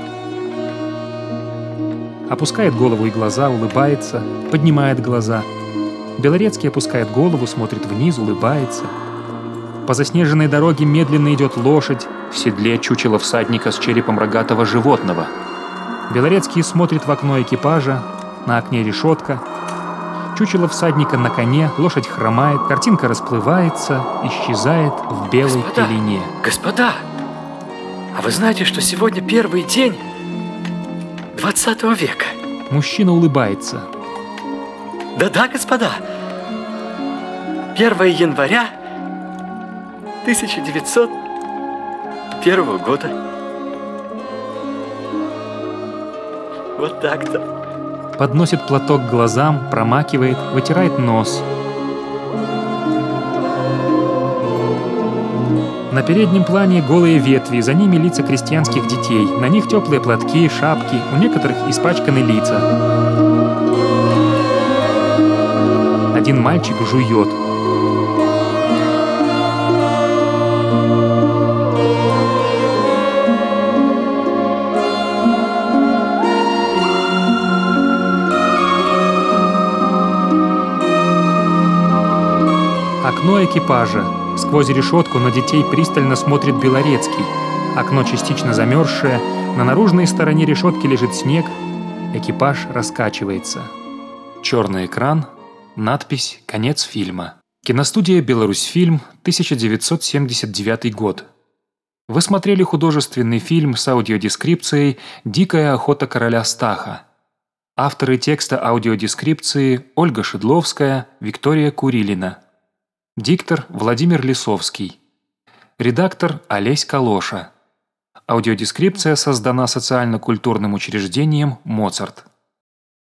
A: Опускает голову и глаза, улыбается, поднимает глаза. Белорецкий опускает голову, смотрит вниз, улыбается. По заснеженной дороге медленно идет лошадь, в седле чучело всадника с черепом рогатого животного. Белорецкий смотрит в окно экипажа, на окне решетка. Чучело всадника на коне, лошадь хромает, картинка расплывается, исчезает в белой
O: Господа,
A: пелене.
O: Господа, а вы знаете, что сегодня первый день двадцатого века?
A: Мужчина улыбается.
O: Да-да, господа, первого января тысяча девятьсот первого года.
C: Вот так-то.
A: Подносит платок к глазам, промакивает, вытирает нос. На переднем плане голые ветви, за ними лица крестьянских детей. На них теплые платки, шапки, у некоторых испачканы лица. Один мальчик жует. Окно экипажа. Сквозь решетку на детей пристально смотрит Белорецкий. Окно частично замерзшее, на наружной стороне решетки лежит снег. Экипаж раскачивается. Черный экран, надпись «Конец фильма». Киностудия «Беларусьфильм», тысяча девятьсот семьдесят девятый год. Вы смотрели художественный фильм с аудиодескрипцией «Дикая охота короля Стаха». Авторы текста аудиодескрипции Ольга Шедловская, Виктория Курилина. Диктор Владимир Лисовский. Редактор Олесь Калоша. Аудиодескрипция создана социально-культурным учреждением «Моцарт».